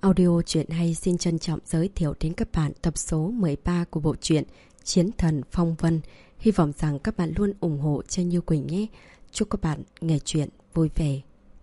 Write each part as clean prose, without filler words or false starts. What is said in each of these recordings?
Audio truyện hay xin trân trọng giới thiệu đến các bạn tập số 13 của bộ truyện Chiến thần Phong Vân. Hy vọng rằng các bạn luôn ủng hộ cho Như Quỳnh nhé. Chúc các bạn nghe truyện vui vẻ.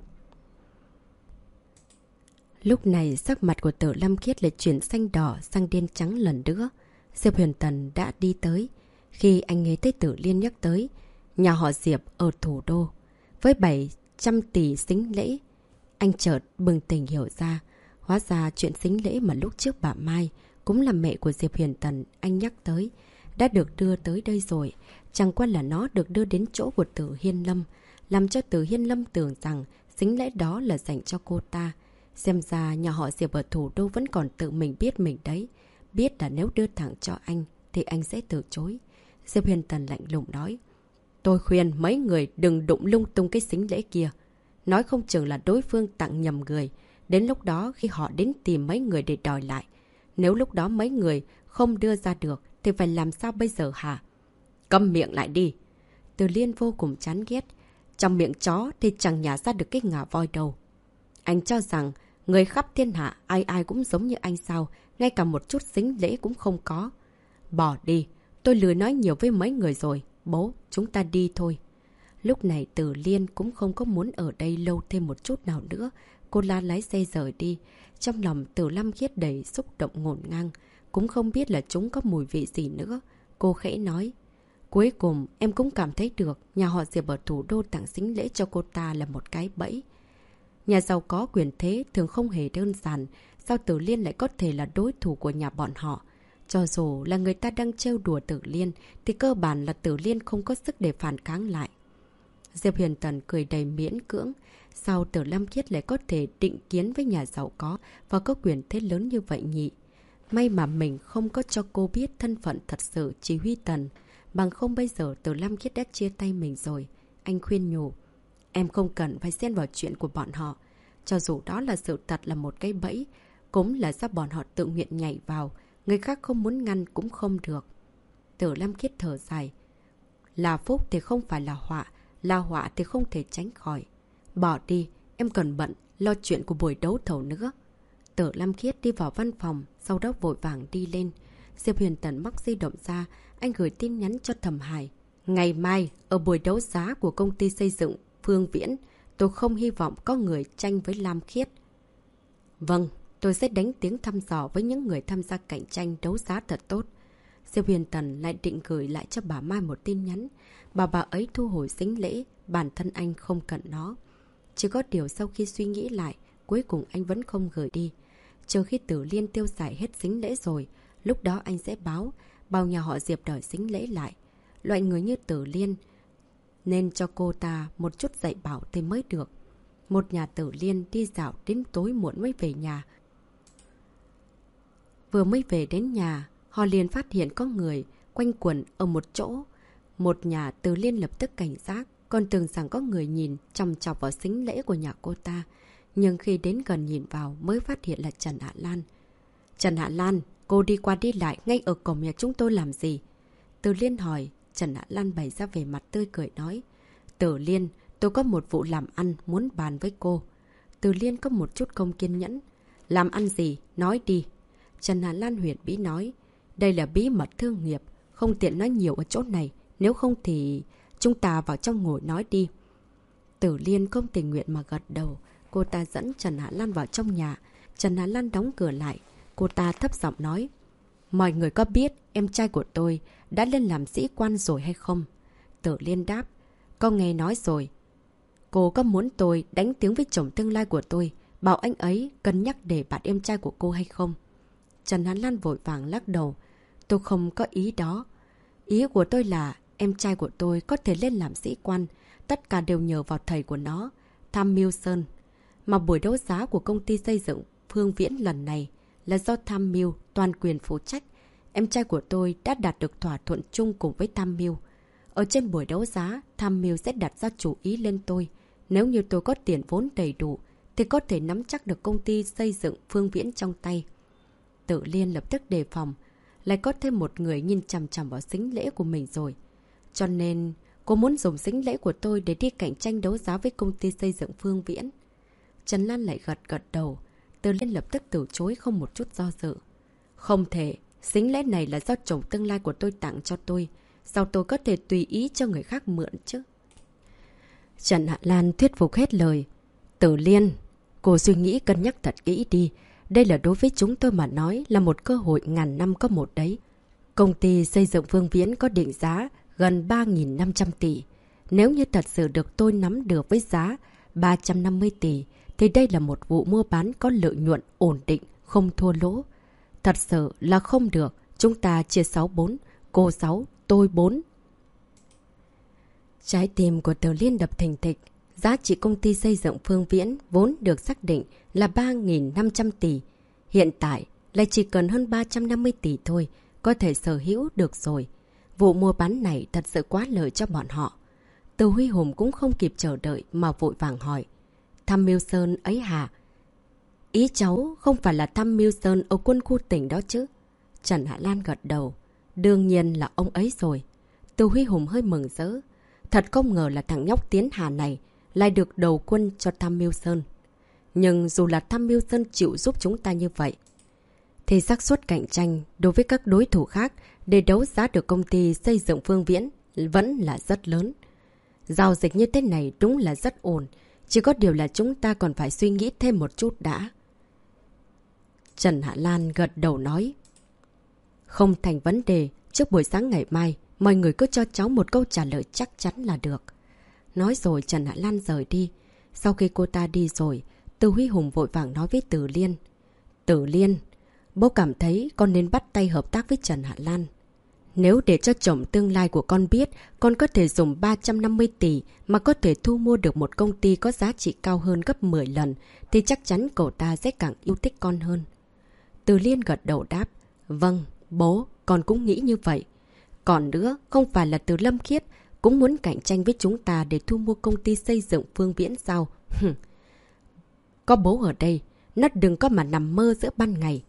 Lúc này sắc mặt của Tử Lâm Khiết lại chuyển xanh đỏ sang đen trắng lần nữa. Diệp Huyền Tần đã đi tới. Khi anh nghe thấy Tử Liên nhắc tới nhà họ Diệp ở thủ đô với 700 tỷ sính lễ, anh chợt bừng tỉnh hiểu ra. Hóa ra chuyện sính lễ mà lúc trước bà Mai, cũng là mẹ của Diệp Huyền Tần, anh nhắc tới, đã được đưa tới đây rồi. Chẳng qua là nó được đưa đến chỗ của Tử Hiên Lâm, làm cho Tử Hiên Lâm tưởng rằng sính lễ đó là dành cho cô ta. Xem ra nhà họ Diệp ở thủ đô vẫn còn tự mình biết mình đấy. Biết là nếu đưa thẳng cho anh thì anh sẽ từ chối. Diệp Huyền Tần lạnh lùng nói: tôi khuyên mấy người đừng đụng lung tung cái sính lễ kia. Nói không chừng là đối phương tặng nhầm người. Đến lúc đó khi họ đến tìm mấy người để đòi lại, nếu lúc đó mấy người không đưa ra được thì phải làm sao bây giờ hả? Câm miệng lại đi. Từ Liên vô cùng chán ghét. Trong miệng chó thì chẳng nhả ra được cái ngà voi đâu. Anh cho rằng người khắp thiên hạ ai ai cũng giống như anh sao? Ngay cả một chút sính lễ cũng không có. Bỏ đi. Tôi lười nói nhiều với mấy người rồi. Bố, chúng ta đi thôi. Lúc này Từ Liên cũng không có muốn ở đây lâu thêm một chút nào nữa. Cô la lái xe rời đi. Trong lòng Tử Lâm Khiết đầy xúc động ngổn ngang. Cũng không biết là chúng có mùi vị gì nữa. Cô khẽ nói: cuối cùng em cũng cảm thấy được nhà họ Diệp ở thủ đô tặng sính lễ cho cô ta là một cái bẫy. Nhà giàu có quyền thế thường không hề đơn giản. Sao Tử Liên lại có thể là đối thủ của nhà bọn họ? Cho dù là người ta đang trêu đùa Tử Liên thì cơ bản là Tử Liên không có sức để phản kháng lại. Diệp Huyền Tần cười đầy miễn cưỡng. Sao Tử Lâm Khiết lại có thể định kiến với nhà giàu có và có quyền thế lớn như vậy nhỉ? May mà mình không có cho cô biết thân phận thật sự Chỉ Huy Tần. Bằng không bây giờ Tử Lâm Khiết đã chia tay mình rồi. Anh khuyên nhủ: em không cần phải xen vào chuyện của bọn họ. Cho dù đó là sự thật là một cái bẫy, cũng là do bọn họ tự nguyện nhảy vào. Người khác không muốn ngăn cũng không được. Tử Lâm Khiết thở dài: là phúc thì không phải là họa, là họa thì không thể tránh khỏi. Bỏ đi, em cần bận, lo chuyện của buổi đấu thầu nữa. Tử Lâm Khiết đi vào văn phòng, sau đó vội vàng đi lên. Diệp Huyền Tần móc di động ra, anh gửi tin nhắn cho Thẩm Hải. Ngày mai, ở buổi đấu giá của công ty xây dựng Phương Viễn, tôi không hy vọng có người tranh với Lam Khiết. Vâng, tôi sẽ đánh tiếng thăm dò với những người tham gia cạnh tranh đấu giá thật tốt. Diệp Huyền Tần lại định gửi lại cho bà Mai một tin nhắn. Bà ấy thu hồi sính lễ, bản thân anh không cần nó. Chỉ có điều sau khi suy nghĩ lại, cuối cùng anh vẫn không gửi đi. Chờ khi Tử Liên tiêu xài hết sính lễ rồi, lúc đó anh sẽ bao nhà họ Diệp đòi sính lễ lại. Loại người như Tử Liên nên cho cô ta một chút dạy bảo thì mới được. Một nhà Tử Liên đi dạo đến tối muộn mới về nhà. Vừa mới về đến nhà, họ liền phát hiện có người quanh quẩn ở một chỗ. Một nhà Tử Liên lập tức cảnh giác, còn tưởng rằng có người nhìn chằm chọc vào sính lễ của nhà cô ta. Nhưng khi đến gần nhìn vào mới phát hiện là Trần Hạ Lan. Trần Hạ Lan, cô đi qua đi lại ngay ở cổng nhà chúng tôi làm gì? Tử Liên hỏi. Trần Hạ Lan bày ra vẻ mặt tươi cười nói: Tử Liên, tôi có một vụ làm ăn muốn bàn với cô. Tử Liên có một chút không kiên nhẫn. Làm ăn gì? Nói đi. Trần Hạ Lan huyền bí nói: đây là bí mật thương nghiệp, không tiện nói nhiều ở chỗ này. Nếu không thì chúng ta vào trong ngồi nói đi. Tử Liên không tình nguyện mà gật đầu. Cô ta dẫn Trần Hạ Lan vào trong nhà. Trần Hạ Lan đóng cửa lại. Cô ta thấp giọng nói: mọi người có biết em trai của tôi đã lên làm sĩ quan rồi hay không? Tử Liên đáp: con nghe nói rồi. Cô có muốn tôi đánh tiếng với chồng tương lai của tôi, bảo anh ấy cân nhắc để bạn em trai của cô hay không? Trần Hạ Lan vội vàng lắc đầu: tôi không có ý đó. Ý của tôi là em trai của tôi có thể lên làm sĩ quan, tất cả đều nhờ vào thầy của nó, Tham Mưu Sơn. Mà buổi đấu giá của công ty xây dựng Phương Viễn lần này là do Tham Mưu toàn quyền phụ trách. Em trai của tôi đã đạt được thỏa thuận chung cùng với Tham Mưu. Ở trên buổi đấu giá, Tham Mưu sẽ đặt ra chủ ý lên tôi. Nếu như tôi có tiền vốn đầy đủ, thì có thể nắm chắc được công ty xây dựng Phương Viễn trong tay. Tử Liên lập tức đề phòng. Lại có thêm một người nhìn chằm chằm vào sính lễ của mình rồi. Cho nên, cô muốn dùng sính lễ của tôi để đi cạnh tranh đấu giá với công ty xây dựng Phương Viễn. Trần Lan lại gật đầu. Từ Liên lập tức từ chối không một chút do dự. Không thể, sính lễ này là do chồng tương lai của tôi tặng cho tôi. Sao tôi có thể tùy ý cho người khác mượn chứ? Trần Hạ Lan thuyết phục hết lời. Từ Liên, cô suy nghĩ cân nhắc thật kỹ đi. Đây là đối với chúng tôi mà nói là một cơ hội ngàn năm có một đấy. Công ty xây dựng Phương Viễn có định giá gần 3.500 tỷ. Nếu như thật sự được tôi nắm được với giá 350 tỷ, thì đây là một vụ mua bán có lợi nhuận ổn định, không thua lỗ. Thật sự là không được, chúng ta chia 6-4, cô 6, tôi 4. Trái tim của Từ Liên đập thình thịch. Giá trị công ty xây dựng Phương Viễn vốn được xác định là 3.500 tỷ. Hiện tại lại chỉ cần hơn 350 tỷ thôi, có thể sở hữu được rồi. Vụ mua bán này thật sự quá lợi cho bọn họ. Từ Huy Hùng cũng không kịp chờ đợi mà vội vàng hỏi. Thăm Miêu Sơn ấy hả? Ý cháu không phải là thăm Miêu Sơn ở quân khu tỉnh đó chứ? Trần Hạ Lan gật đầu. Đương nhiên là ông ấy rồi. Từ Huy Hùng hơi mừng rỡ. Thật không ngờ là thằng nhóc Tiến Hà này lại được đầu quân cho Tham Miêu Sơn. Nhưng dù là Tham Miêu Sơn chịu giúp chúng ta như vậy, thì xác suất cạnh tranh đối với các đối thủ khác để đấu giá được công ty xây dựng Phương Viễn vẫn là rất lớn. Giao dịch như thế này đúng là rất ổn. Chỉ có điều là chúng ta còn phải suy nghĩ thêm một chút đã. Trần Hạ Lan gật đầu nói. Không thành vấn đề, trước buổi sáng ngày mai, mọi người cứ cho cháu một câu trả lời chắc chắn là được. Nói rồi Trần Hạ Lan rời đi. Sau khi cô ta đi rồi, Từ Huy Hùng vội vàng nói với Từ Liên. Từ Liên, bố cảm thấy con nên bắt tay hợp tác với Trần Hạ Lan. Nếu để cho chồng tương lai của con biết con có thể dùng 350 tỷ mà có thể thu mua được một công ty có giá trị cao hơn gấp 10 lần, thì chắc chắn cậu ta sẽ càng yêu thích con hơn. Từ Liên gật đầu đáp. Vâng, bố, con cũng nghĩ như vậy. Còn nữa, không phải là Từ Lâm Khiết cũng muốn cạnh tranh với chúng ta để thu mua công ty xây dựng Phương Viễn sao? Có bố ở đây, nó đừng có mà nằm mơ giữa ban ngày.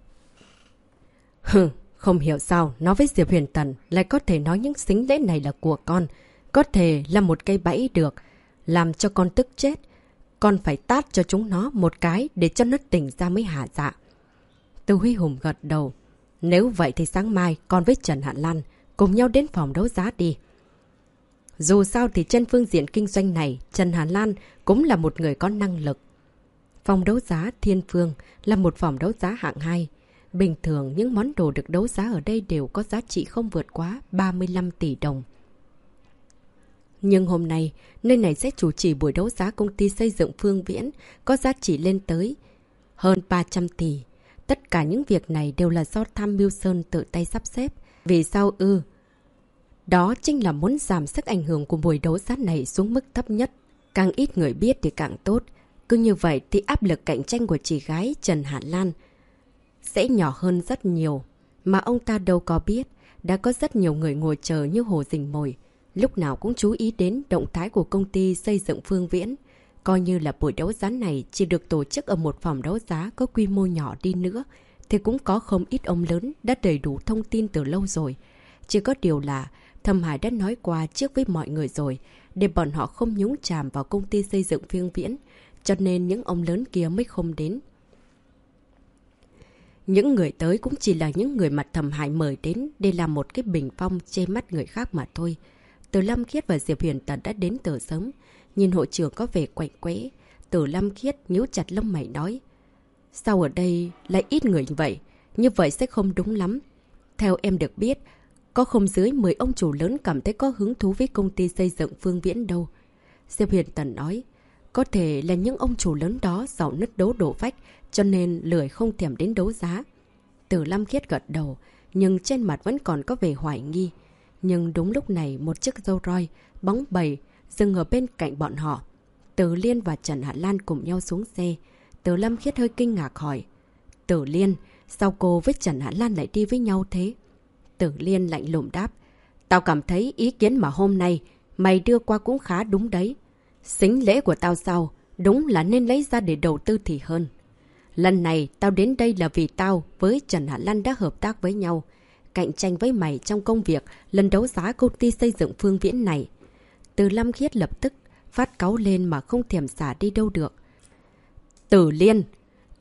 Không hiểu sao nói với Diệp Huyền Tần lại có thể nói những sính lễ này là của con. Có thể là một cây bẫy được. Làm cho con tức chết. Con phải tát cho chúng nó một cái để cho nó tỉnh ra mới hả dạ. Từ Huy Hùng gật đầu. Nếu vậy thì sáng mai con với Trần Hạ Lan cùng nhau đến phòng đấu giá đi. Dù sao thì trên phương diện kinh doanh này, Trần Hạ Lan cũng là một người có năng lực. Phòng đấu giá Thiên Phương là một phòng đấu giá hạng 2. Bình thường những món đồ được đấu giá ở đây đều có giá trị không vượt quá 35 tỷ đồng. Nhưng hôm nay, nơi này sẽ chủ trì buổi đấu giá công ty xây dựng Phương Viễn có giá trị lên tới hơn 300 tỷ. Tất cả những việc này đều là do Tham Miêu Sơn tự tay sắp xếp. Vì sao ư? Đó chính là muốn giảm sức ảnh hưởng của buổi đấu giá này xuống mức thấp nhất. Càng ít người biết thì càng tốt. Cứ như vậy thì áp lực cạnh tranh của chị gái Trần Hạ Lan sẽ nhỏ hơn rất nhiều. Mà ông ta đâu có biết, đã có rất nhiều người ngồi chờ như hồ rình mồi. Lúc nào cũng chú ý đến động thái của công ty xây dựng Phương Viễn. Coi như là buổi đấu giá này chỉ được tổ chức ở một phòng đấu giá có quy mô nhỏ đi nữa, thì cũng có không ít ông lớn đã đầy đủ thông tin từ lâu rồi. Chỉ có điều là Thâm Hải đã nói qua trước với mọi người rồi, để bọn họ không nhúng chàm vào công ty xây dựng Phương Viễn, cho nên những ông lớn kia mới không đến. Những người tới cũng chỉ là những người mà Thâm Hải mời đến để làm một cái bình phong chê mắt người khác mà thôi. Từ Lâm Khiết và Diệp Huyền Tần đã đến từ sớm. Nhìn hội trưởng có vẻ quạnh quẽ, Từ Lâm Khiết nhíu chặt lông mày nói. Sao ở đây lại ít người vậy? Như vậy sẽ không đúng lắm. Theo em được biết, có không dưới 10 ông chủ lớn cảm thấy có hứng thú với công ty xây dựng Phương Viễn đâu. Diệp Huyền Tần nói. Có thể là những ông chủ lớn đó giàu nứt đố đổ vách, cho nên lười không thèm đến đấu giá. Từ Lâm Khiết gật đầu, nhưng trên mặt vẫn còn có vẻ hoài nghi. Nhưng đúng lúc này một chiếc Rolls Royce bóng bẩy dừng ở bên cạnh bọn họ. Từ Liên và Trần Hạ Lan cùng nhau xuống xe. Từ Lâm Khiết hơi kinh ngạc hỏi. Từ Liên, sao cô với Trần Hạ Lan lại đi với nhau thế? Từ Liên lạnh lùng đáp. Tao cảm thấy ý kiến mà hôm nay mày đưa qua cũng khá đúng đấy. Sính lễ của tao sao? Đúng là nên lấy ra để đầu tư thì hơn. Lần này tao đến đây là vì tao với Trần Hạ Lan đã hợp tác với nhau. Cạnh tranh với mày trong công việc lần đấu giá công ty xây dựng Phương Viễn này. Từ Lâm Khiết lập tức phát cáu lên mà không thèm xả đi đâu được. Từ Liên,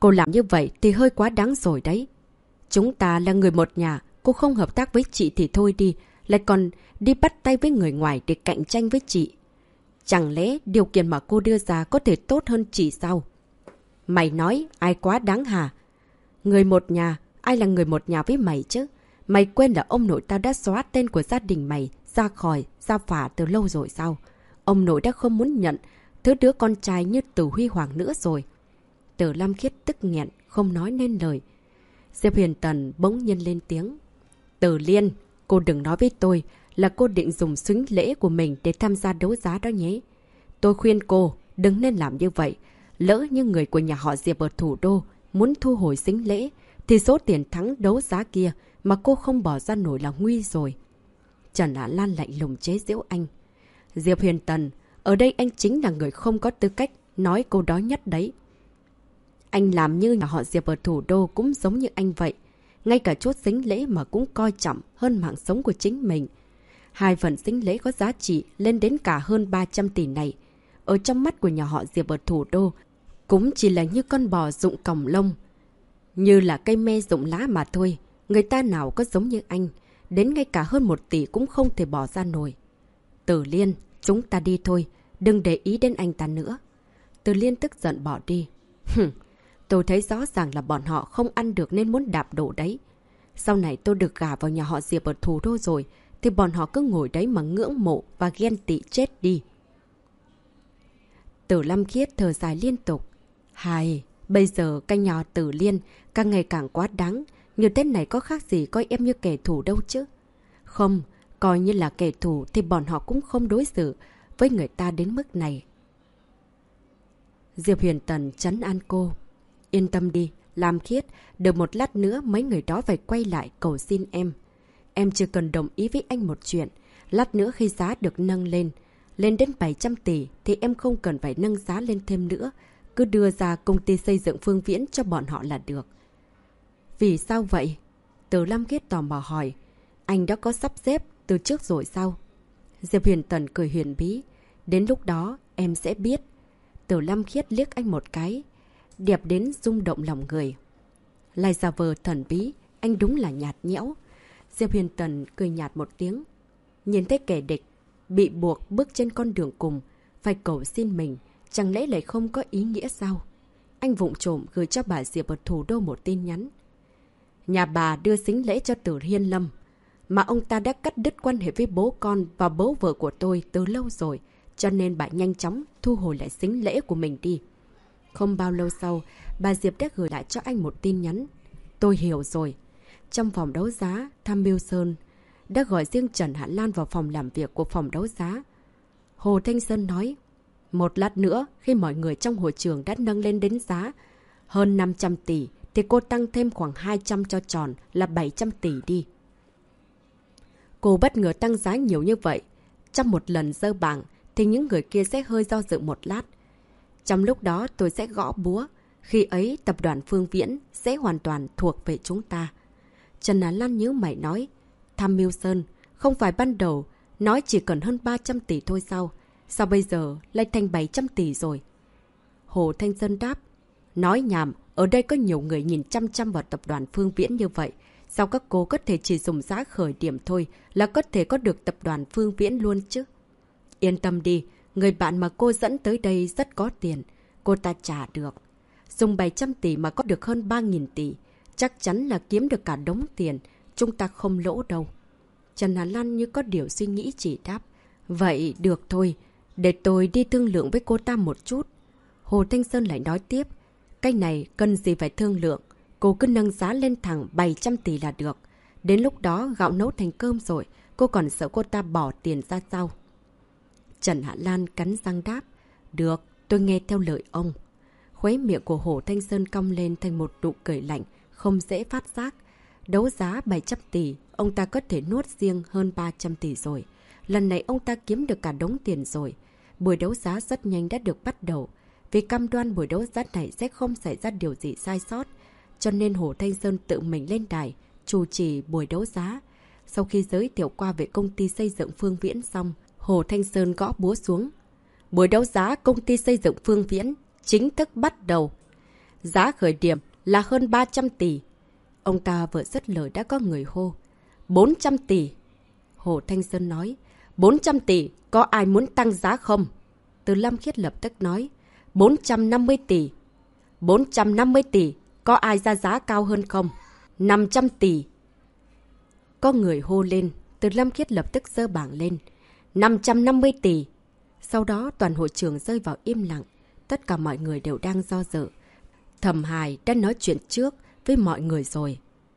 Cô làm như vậy thì hơi quá đáng rồi đấy. Chúng ta là người một nhà, cô không hợp tác với chị thì thôi đi, lại còn đi bắt tay với người ngoài để cạnh tranh với chị. Chẳng lẽ điều kiện mà cô đưa ra có thể tốt hơn chị sao? Mày nói ai quá đáng hả? Người một nhà, ai là người một nhà với mày chứ? Mày quên là ông nội tao đã xóa tên của gia đình mày ra khỏi gia phả từ lâu rồi sao? Ông nội đã không muốn nhận thứ đứa con trai như Từ Huy Hoàng nữa rồi. Từ Lam Khiết tức nghẹn, không nói nên lời. Diệp Huyền Tần bỗng nhiên lên tiếng. Từ Liên, cô đừng nói với tôi là cô định dùng sính lễ của mình để tham gia đấu giá đó nhé. Tôi khuyên cô đừng nên làm như vậy. Lỡ như người của nhà họ Diệp ở thủ đô muốn thu hồi sính lễ, thì số tiền thắng đấu giá kia mà cô không bỏ ra nổi là nguy rồi. Trần Á Lan lạnh lùng chế giễu anh. Diệp Huyền Tần, ở đây anh chính là người không có tư cách nói câu đó nhất đấy. Anh làm như nhà họ Diệp ở thủ đô cũng giống như anh vậy. Ngay cả chút sính lễ mà cũng coi trọng hơn mạng sống của chính mình. 2 phần sính lễ có giá trị lên đến cả hơn 300 tỷ này. Ở trong mắt của nhà họ Diệp ở thủ đô, cũng chỉ là như con bò rụng còng lông. Như là cây me rụng lá mà thôi. Người ta nào có giống như anh. Đến ngay cả hơn 1 tỷ cũng không thể bỏ ra nổi. Từ Liên, chúng ta đi thôi. Đừng để ý đến anh ta nữa. Từ Liên tức giận bỏ đi. Tôi thấy rõ ràng là bọn họ không ăn được nên muốn đạp đổ đấy. Sau này tôi được gả vào nhà họ Diệp ở thủ đô rồi, thì bọn họ cứ ngồi đấy mà ngưỡng mộ và ghen tị chết đi. Từ Lam Khiết thở dài liên tục. Hài, bây giờ canh nhà Tử Liên càng ngày càng quá đáng. Như thế này có khác gì coi em như kẻ thù đâu chứ. Không, coi như là kẻ thù thì bọn họ cũng không đối xử với người ta đến mức này. Diệp Huyền Tần trấn an cô. Yên tâm đi, Lam Khiết, đợi một lát nữa mấy người đó phải quay lại cầu xin em. Em chỉ cần đồng ý với anh một chuyện. Lát nữa khi giá được nâng lên đến 700 tỷ thì em không cần phải nâng giá lên thêm nữa. Cứ đưa ra công ty xây dựng Phương Viễn cho bọn họ là được. Vì sao vậy? Từ Lam Khiết tò mò hỏi. Anh đã có sắp xếp từ trước rồi sao? Diệp Huyền Tần cười huyền bí. Đến lúc đó em sẽ biết. Từ Lam Khiết liếc anh một cái. Đẹp đến rung động lòng người. Lại giả vờ thần bí, anh đúng là nhạt nhẽo. Diệp Huyền Tần cười nhạt một tiếng. Nhìn thấy kẻ địch bị buộc bước trên con đường cùng, phải cầu xin mình, chẳng lẽ lại không có ý nghĩa sao? Anh vụng trộm gửi cho bà Diệp ở thủ đô một tin nhắn. Nhà bà đưa sính lễ cho Tử Hiên Lâm, mà ông ta đã cắt đứt quan hệ với bố con và bố vợ của tôi từ lâu rồi, cho nên bà nhanh chóng thu hồi lại sính lễ của mình đi. Không bao lâu sau, bà Diệp đã gửi lại cho anh một tin nhắn. Tôi hiểu rồi. Trong phòng đấu giá, Tham Mưu Sơn đã gọi riêng Trần Hạ Lan vào phòng làm việc của phòng đấu giá. Hồ Thanh Sơn nói, một lát nữa khi mọi người trong hội trường đã nâng lên đến giá hơn 500 tỷ thì cô tăng thêm khoảng 200 cho tròn là 700 tỷ đi. Cô bất ngờ tăng giá nhiều như vậy. Trong một lần dơ bảng thì những người kia sẽ hơi do dự một lát. Trong lúc đó tôi sẽ gõ búa. Khi ấy tập đoàn Phương Viễn sẽ hoàn toàn thuộc về chúng ta. Trần Á Lan nhíu mày nói. Tham Mưu Sơn, không phải ban đầu nói chỉ cần hơn 300 tỷ thôi sao? Sao bây giờ lại thành 700 tỷ rồi? Hồ Thanh Sơn đáp. Nói nhảm, ở đây có nhiều người nhìn chăm chăm vào tập đoàn Phương Viễn như vậy. Sao các cô có thể chỉ dùng giá khởi điểm thôi là có thể có được tập đoàn Phương Viễn luôn chứ? Yên tâm đi, người bạn mà cô dẫn tới đây rất có tiền. Cô ta trả được. Dùng 700 tỷ mà có được hơn 3.000 tỷ. Chắc chắn là kiếm được cả đống tiền. Chúng ta không lỗ đâu. Trần Hà Lan như có điều suy nghĩ chỉ đáp. Vậy được thôi. Để tôi đi thương lượng với cô ta một chút. Hồ Thanh Sơn lại nói tiếp. Cái này cần gì phải thương lượng. Cô cứ nâng giá lên thẳng 700 tỷ là được. Đến lúc đó gạo nấu thành cơm rồi. Cô còn sợ cô ta bỏ tiền ra sao? Trần Hạ Lan cắn răng đáp. Được, tôi nghe theo lời ông. Khóe miệng của Hồ Thanh Sơn cong lên thành một nụ cười lạnh, không dễ phát giác. Đấu giá 700 tỷ, ông ta có thể nuốt riêng hơn 300 tỷ rồi. Lần này ông ta kiếm được cả đống tiền rồi. Buổi đấu giá rất nhanh đã được bắt đầu. Vì cam đoan buổi đấu giá này sẽ không xảy ra điều gì sai sót. Cho nên Hồ Thanh Sơn tự mình lên đài, chủ trì buổi đấu giá. Sau khi giới thiệu qua về công ty xây dựng Phương Viễn xong, Hồ Thanh Sơn gõ búa xuống. Buổi đấu giá công ty xây dựng Phương Viễn chính thức bắt đầu. Giá khởi điểm là hơn 300 tỷ. Ông ta vừa dứt lời đã có người hô. 400 tỷ. Hồ Thanh Sơn nói. 400 tỷ, có ai muốn tăng giá không? Từ Lâm Khiết lập tức nói. 450 tỷ. 450 tỷ, có ai ra giá cao hơn không? 500 tỷ. Có người hô lên. Từ Lâm Khiết lập tức giơ bảng lên. 550 tỷ. Sau đó toàn hội trường rơi vào im lặng. Tất cả mọi người đều đang do dự. Thẩm Hải đã nói chuyện trước với mọi người rồi.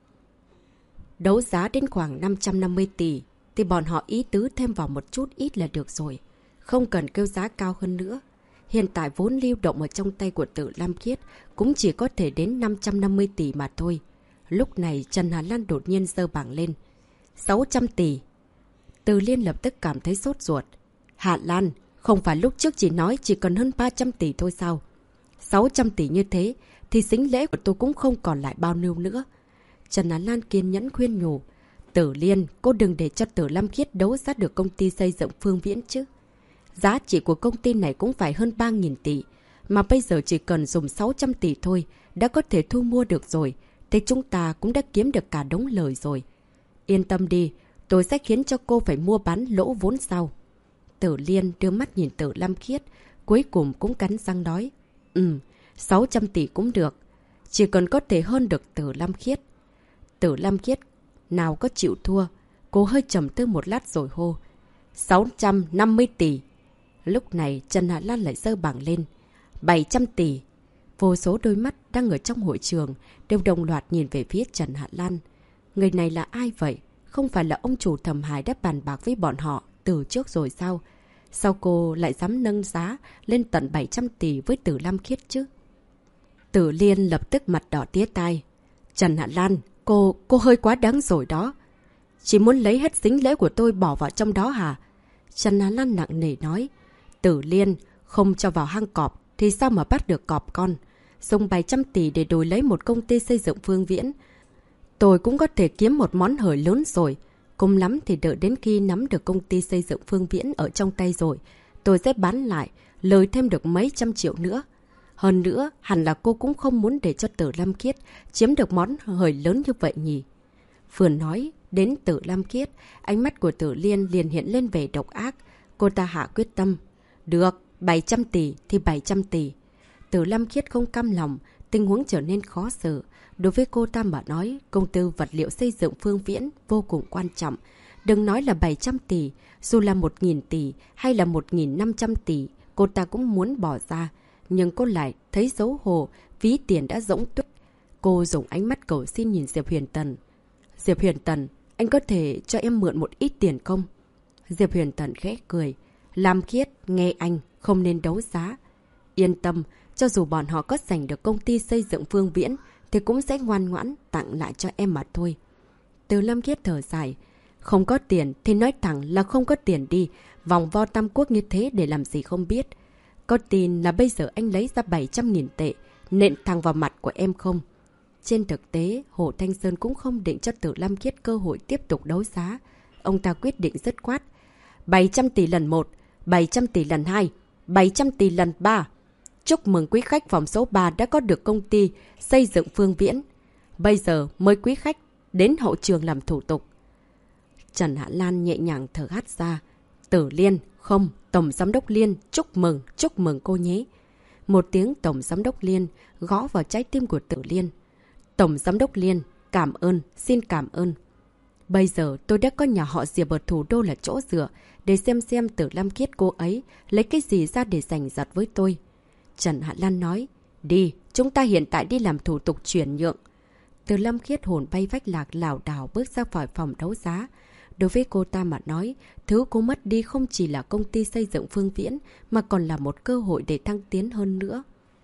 Đấu giá đến khoảng 550 tỷ thì bọn họ ý tứ thêm vào một chút ít là được rồi. Không cần kêu giá cao hơn nữa. Hiện tại vốn lưu động ở trong tay của Tử Lam Khiết cũng chỉ có thể đến 550 tỷ mà thôi. Lúc này Trần Hà Lan đột nhiên giơ bảng lên. 600 tỷ. Từ Liên lập tức cảm thấy sốt ruột. Hạ Lan, không phải lúc trước chỉ nói chỉ cần hơn 300 tỷ thôi sao? 600 tỷ như thế thì sính lễ của tôi cũng không còn lại bao nhiêu nữa. Trần Á Lan kiên nhẫn khuyên nhủ. Tử Liên, cô đừng để cho Tử Lam Khiết đấu giá được công ty xây dựng Phương Viễn chứ. Giá trị của công ty này cũng phải hơn 3.000 tỷ. Mà bây giờ chỉ cần dùng 600 tỷ thôi, đã có thể thu mua được rồi. Thế chúng ta cũng đã kiếm được cả đống lời rồi. Yên tâm đi, tôi sẽ khiến cho cô phải mua bán lỗ vốn sau. Tử Liên đưa mắt nhìn Tử Lam Khiết, cuối cùng cũng cắn răng nói. 600 tỷ cũng được. Chỉ cần có thể hơn được Tử Lam Khiết. Tử Lam Khiết nào có chịu thua. Cô hơi trầm tư một lát rồi hô. 650 tỷ. Lúc này Trần Hạ Lan lại giơ bảng lên. 700 tỷ. Vô số đôi mắt đang ở trong hội trường đều đồng loạt nhìn về phía Trần Hạ Lan. Người này là ai vậy? Không phải là ông chủ Thẩm Hải đã bàn bạc với bọn họ từ trước rồi sao? Sao cô lại dám nâng giá lên tận 700 tỷ với Tử Lam Khiết chứ? Tử Liên lập tức mặt đỏ tía tai. Trần Hạ Lan, cô hơi quá đáng rồi đó. Chỉ muốn lấy hết sính lễ của tôi bỏ vào trong đó hả? Trần Hạ Lan nặng nề nói. Tử Liên, không cho vào hang cọp thì sao mà bắt được cọp con? Dùng 700 tỷ để đổi lấy một công ty xây dựng Phương Viễn. Tôi cũng có thể kiếm một món hời lớn rồi. Cùng lắm thì đợi đến khi nắm được công ty xây dựng Phương Viễn ở trong tay rồi. Tôi sẽ bán lại, lời thêm được mấy trăm triệu nữa. Hơn nữa, hẳn là cô cũng không muốn để cho Tử Lam Khiết chiếm được món hời lớn như vậy nhỉ. Vừa nói đến Tử Lam Khiết, ánh mắt của Tử Liên liền hiện lên vẻ độc ác. Cô ta hạ quyết tâm. Được, 700 tỷ thì 700 tỷ. Tử Lam Khiết không cam lòng, tình huống trở nên khó xử. Đối với cô ta mà nói, công ty vật liệu xây dựng Phương Viễn vô cùng quan trọng. Đừng nói là 700 tỷ, dù là 1.000 tỷ hay là 1.500 tỷ, cô ta cũng muốn bỏ ra. Nhưng cô lại thấy xấu hổ, ví tiền đã rỗng tuếch. Cô dùng ánh mắt cầu xin nhìn Diệp Huyền Tần. Diệp Huyền Tần, anh có thể cho em mượn một ít tiền không? Diệp Huyền Tần khẽ cười. Lam Khiết, nghe anh, không nên đấu giá. Yên tâm, cho dù bọn họ có giành được công ty xây dựng Phương Viễn, thì cũng sẽ ngoan ngoãn tặng lại cho em mà thôi. Từ Lam Khiết thở dài. Không có tiền thì nói thẳng là không có tiền đi. Vòng vo tam quốc như thế để làm gì không biết. Có tin là bây giờ anh lấy ra 700.000 tệ, nện thẳng vào mặt của em không? Trên thực tế, Hồ Thanh Sơn cũng không định cho Tử Lam Khiết cơ hội tiếp tục đấu giá. Ông ta quyết định dứt khoát. 700 tỷ lần 1, 700 tỷ lần 2, 700 tỷ lần 3. Chúc mừng quý khách phòng số 3 đã có được công ty xây dựng Phương Viễn. Bây giờ mời quý khách đến hậu trường làm thủ tục. Trần Hạ Lan nhẹ nhàng thở hắt ra. Tử Liên, không, Tổng Giám đốc Liên, chúc mừng cô nhé. Một tiếng Tổng Giám đốc Liên gõ vào trái tim của Tử Liên. Tổng Giám đốc Liên, cảm ơn, xin cảm ơn. Bây giờ tôi đã có nhà họ Diệp ở thủ đô là chỗ dựa, để xem Tử Lam Khiết cô ấy lấy cái gì ra để giành giật với tôi. Trần Hạ Lan nói, đi, chúng ta hiện tại đi làm thủ tục chuyển nhượng. Tử Lam Khiết hồn bay vách lạc lảo đảo bước ra khỏi phòng đấu giá. Đối với cô ta mà nói, thứ cô mất đi không chỉ là công ty xây dựng Phương Viễn, mà còn là một cơ hội để thăng tiến hơn nữa.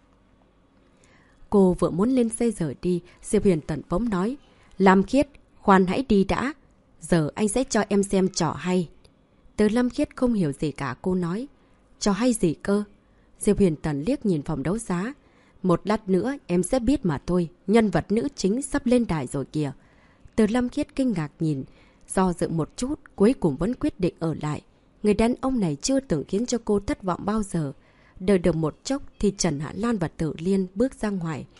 Cô vừa muốn lên xe rời đi, Diệp Huyền Tần bỗng nói, Lam Khiết, khoan hãy đi đã. Giờ anh sẽ cho em xem trò hay. Từ Lam Khiết không hiểu gì cả, cô nói, trò hay gì cơ? Diệp Huyền Tần liếc nhìn phòng đấu giá. Một lát nữa em sẽ biết mà thôi, nhân vật nữ chính sắp lên đài rồi kìa. Từ Lam Khiết kinh ngạc nhìn, do dự một chút, cuối cùng vẫn quyết định ở lại. Người đàn ông này chưa từng khiến cho cô thất vọng bao giờ. Đợi được một chốc thì Trần Hạ Lan và Tử Liên bước ra ngoài.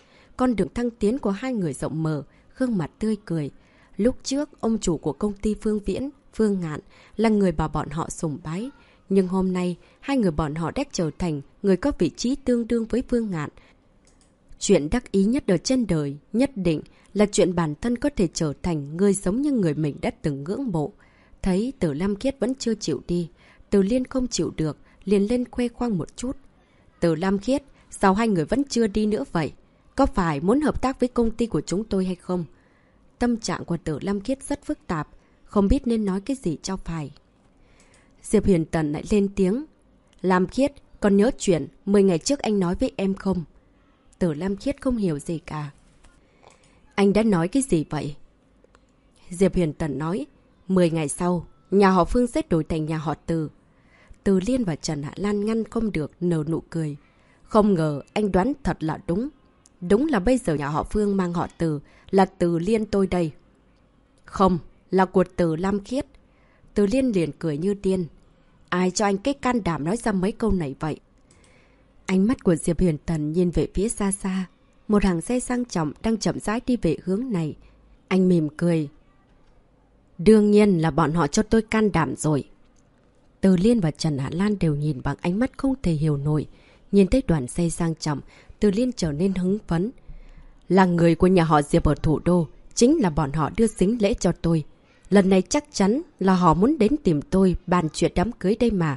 con đường thăng tiến của hai người rộng mở, gương mặt tươi cười. Lúc trước, ông chủ của công ty Phương Viễn, Phương Ngạn, là người mà bọn họ sùng bái. Nhưng hôm nay, hai người bọn họ đã trở thành người có vị trí tương đương với Phương Ngạn. Chuyện đắc ý nhất ở trên đời, nhất định là chuyện bản thân có thể trở thành người giống như người mình đã từng ngưỡng mộ. Thấy Tử Lam Khiết vẫn chưa chịu đi, Từ Liên không chịu được, liền lên khoe khoang một chút. Tử Lam Khiết, sao hai người vẫn chưa đi nữa vậy? Có phải muốn hợp tác với công ty của chúng tôi hay không? Tâm trạng của Tử Lam Khiết rất phức tạp, không biết nên nói cái gì cho phải. Diệp Huyền Tần lại lên tiếng. Lam Khiết, còn nhớ chuyện 10 ngày trước anh nói với em không? Tử Lam Khiết không hiểu gì cả. Anh đã nói cái gì vậy? Diệp Huyền Tần nói. 10 ngày sau, nhà họ Phương sẽ đổi thành nhà họ Từ. Từ Liên và Trần Hạ Lan ngăn không được, nở nụ cười. Không ngờ anh đoán thật là đúng. Đúng là bây giờ nhà họ Phương mang họ Từ, là Từ Liên tôi đây. Không, là của Tử Lam Khiết. Từ Liên liền cười như điên. Ai cho anh cái can đảm nói ra mấy câu này vậy? Ánh mắt của Diệp Huyền Tần nhìn về phía xa xa. Một hàng xe sang trọng đang chậm rãi đi về hướng này. Anh mỉm cười. Đương nhiên là bọn họ cho tôi can đảm rồi. Từ Liên và Trần Hạ Lan đều nhìn bằng ánh mắt không thể hiểu nổi. Nhìn thấy đoàn xe sang trọng, Từ Liên trở nên hứng phấn. Là người của nhà họ Diệp ở thủ đô, chính là bọn họ đưa sính lễ cho tôi. Lần này chắc chắn là họ muốn đến tìm tôi bàn chuyện đám cưới đây mà.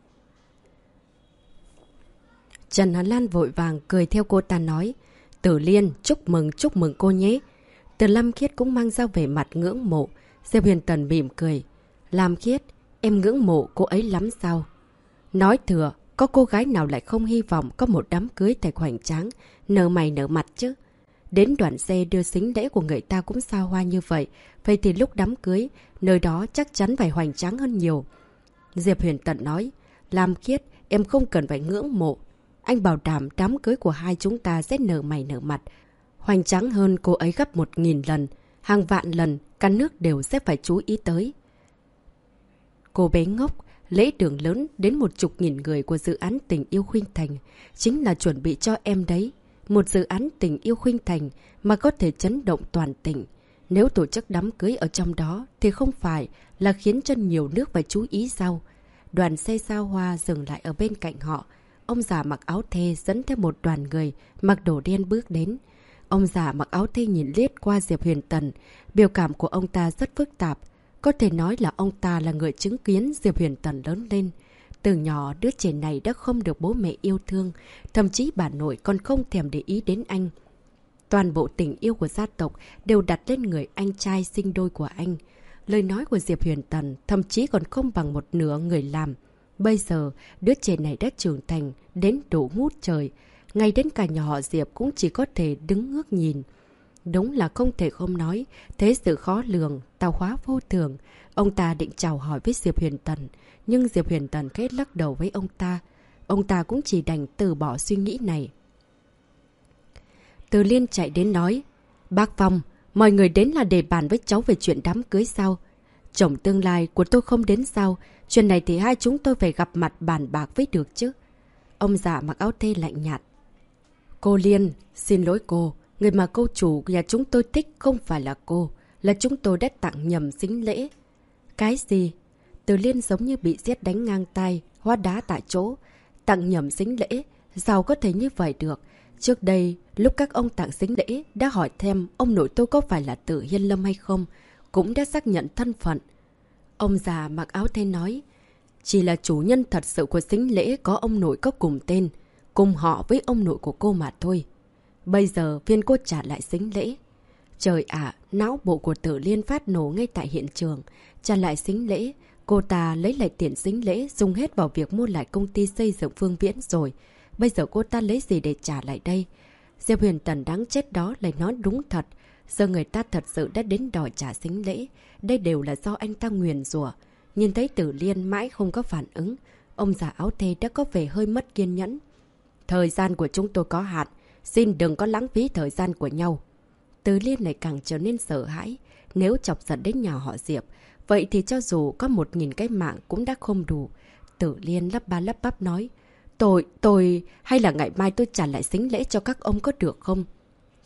Trần Hạ Lan vội vàng cười theo cô ta nói. Tử Liên, chúc mừng cô nhé. Từ Lam Khiết cũng mang ra vẻ mặt ngưỡng mộ. Diệp Huyền Tần mỉm cười. Lam Khiết, em ngưỡng mộ cô ấy lắm sao? Nói thừa, có cô gái nào lại không hy vọng có một đám cưới thật hoành tráng, nở mày nở mặt chứ? Đến đoàn xe đưa sính lễ của người ta cũng xa hoa như vậy. Vậy thì lúc đám cưới, nơi đó chắc chắn phải hoành tráng hơn nhiều. Diệp Huyền Tần nói. Lam Khiết, em không cần phải ngưỡng mộ. Anh bảo đảm đám cưới của hai chúng ta sẽ nở mày nở mặt. Hoành tráng hơn cô ấy gấp 1000 lần. Hàng vạn lần, cả nước đều sẽ phải chú ý tới. Cô bé ngốc, lễ đường lớn đến 10.000 người của dự án tình yêu Khuynh Thành. Chính là chuẩn bị cho em đấy. Một dự án tình yêu Khuynh Thành mà có thể chấn động toàn tỉnh. Nếu tổ chức đám cưới ở trong đó thì không phải là khiến cho nhiều nước phải chú ý sao? Đoàn xe sao hoa dừng lại ở bên cạnh họ. Ông già mặc áo thê dẫn theo một đoàn người mặc đồ đen bước đến. Ông già mặc áo thê nhìn liếc qua Diệp Huyền Tần. Biểu cảm của ông ta rất phức tạp. Có thể nói là ông ta là người chứng kiến Diệp Huyền Tần lớn lên. Từ nhỏ, đứa trẻ này đã không được bố mẹ yêu thương. Thậm chí bà nội còn không thèm để ý đến anh. Toàn bộ tình yêu của gia tộc đều đặt lên người anh trai sinh đôi của anh. Lời nói của Diệp Huyền Tần thậm chí còn không bằng một nửa người làm. Bây giờ, đứa trẻ này đã trưởng thành, đến đủ ngút trời. Ngay đến cả nhà họ Diệp cũng chỉ có thể đứng ngước nhìn. Đúng là không thể không nói, thế sự khó lường, tạo hóa vô thường. Ông ta định chào hỏi với Diệp Huyền Tần, nhưng Diệp Huyền Tần khẽ lắc đầu với ông ta. Ông ta cũng chỉ đành từ bỏ suy nghĩ này. Từ Liên chạy đến nói, bác Phong, mọi người đến là để bàn với cháu về chuyện đám cưới sao? Chồng tương lai của tôi không đến sao? Chuyện này thì hai chúng tôi phải gặp mặt bàn bạc với được chứ. Ông già mặc áo thê lạnh nhạt. Cô Liên, xin lỗi cô. Người mà cô chủ nhà chúng tôi thích không phải là cô. Là chúng tôi đã tặng nhầm sính lễ. Cái gì? Từ Liên giống như bị sét đánh ngang tay, hóa đá tại chỗ. Tặng nhầm sính lễ? Sao có thể như vậy được? Trước đây, lúc các ông tặng sính lễ, đã hỏi thêm ông nội tôi có phải là Tử Hiên Lâm hay không? Cũng đã xác nhận thân phận. Ông già mặc áo thê nói, chỉ là chủ nhân thật sự của sính lễ có ông nội có cùng tên, cùng họ với ông nội của cô mà thôi. Bây giờ phiên cô trả lại sính lễ. Trời ạ, não bộ của Tử Liên phát nổ ngay tại hiện trường. Trả lại sính lễ, cô ta lấy lại tiền sính lễ dùng hết vào việc mua lại công ty xây dựng Phương Viễn rồi. Bây giờ cô ta lấy gì để trả lại đây? Diệp Huyền Tần đáng chết đó lại nói đúng thật. Giờ người ta thật sự đã đến đòi trả sính lễ. Đây đều là do anh ta nguyền rủa. Nhìn thấy Tử Liên mãi không có phản ứng. Ông già áo thê đã có vẻ hơi mất kiên nhẫn. Thời gian của chúng tôi có hạn. Xin đừng có lãng phí thời gian của nhau. Tử Liên lại càng trở nên sợ hãi. Nếu chọc giận đến nhà họ Diệp, vậy thì cho dù có 1000 cái mạng cũng đã không đủ. Tử Liên lắp ba lắp bắp nói. Tôi... hay là ngày mai tôi trả lại sính lễ cho các ông có được không?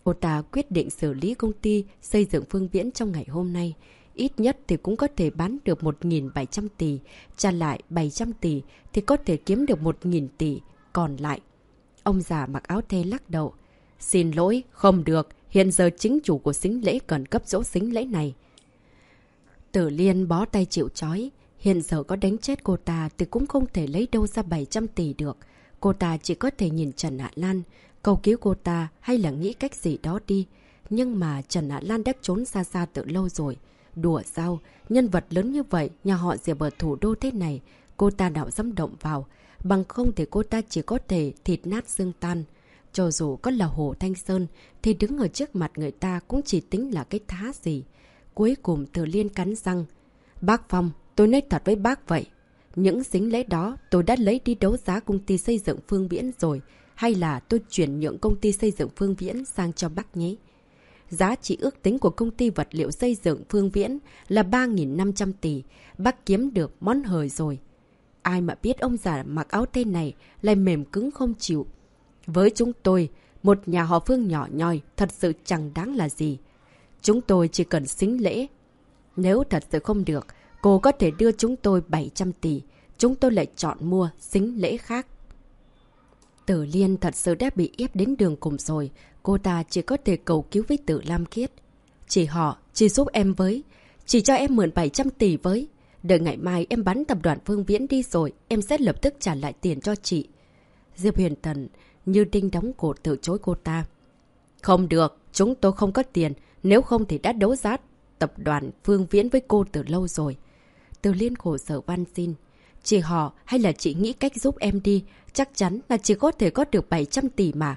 Cô ta quyết định xử lý công ty xây dựng Phương Viễn trong ngày hôm nay. Ít nhất thì cũng có thể bán được 1.700 tỷ, trả lại 700 tỷ thì có thể kiếm được 1.000 tỷ. Còn lại, ông già mặc áo thê lắc đầu. Xin lỗi, không được, hiện giờ chính chủ của sính lễ cần cấp dỗ sính lễ này. Tử Liên bó tay chịu trói. Hiện giờ có đánh chết cô ta thì cũng không thể lấy đâu ra 700 tỷ được. Cô ta chỉ có thể nhìn Trần Hạ Lan, cầu cứu cô ta hay là nghĩ cách gì đó đi. Nhưng mà Trần Hạ Lan đã trốn xa xa từ lâu rồi. Đùa sao, nhân vật lớn như vậy, nhà họ Diệp ở thủ đô thế này, cô ta nào dám động vào. Bằng không thì cô ta chỉ có thể thịt nát xương tan. Cho dù có là Hồ Thanh Sơn thì đứng ở trước mặt người ta cũng chỉ tính là cái thá gì. Cuối cùng Tử Liên cắn răng. Bác Phong, tôi nói thật với bác vậy. Những sính lễ đó tôi đã lấy đi đấu giá công ty xây dựng Phương Viễn rồi. Hay là tôi chuyển nhượng công ty xây dựng Phương Viễn sang cho bác nhé. Giá trị ước tính của công ty vật liệu xây dựng Phương Viễn là 3.500 tỷ. Bác kiếm được món hời rồi. Ai mà biết ông già mặc áo tên này lại mềm cứng không chịu. Với chúng tôi, một nhà họ Phương nhỏ nhoi thật sự chẳng đáng là gì. Chúng tôi chỉ cần sính lễ. Nếu thật sự không được, cô có thể đưa chúng tôi 700 tỷ. Chúng tôi lại chọn mua sính lễ khác. Tử Liên thật sự đã bị ép đến đường cùng rồi. Cô ta chỉ có thể cầu cứu với Tử Lam Khiết. Chỉ giúp em với. Chỉ cho em mượn 700 tỷ với. Đợi ngày mai em bán tập đoàn Phương Viễn đi rồi, em sẽ lập tức trả lại tiền cho chị. Diệp Huyền Tần như đinh đóng cột từ chối cô ta. Không được, chúng tôi không có tiền. Nếu không thì đã đấu giá tập đoàn Phương Viễn với cô từ lâu rồi. Từ Liên khổ sở van xin. Chị họ hay là chị nghĩ cách giúp em đi. Chắc chắn là chỉ có thể có được 700 tỷ mà.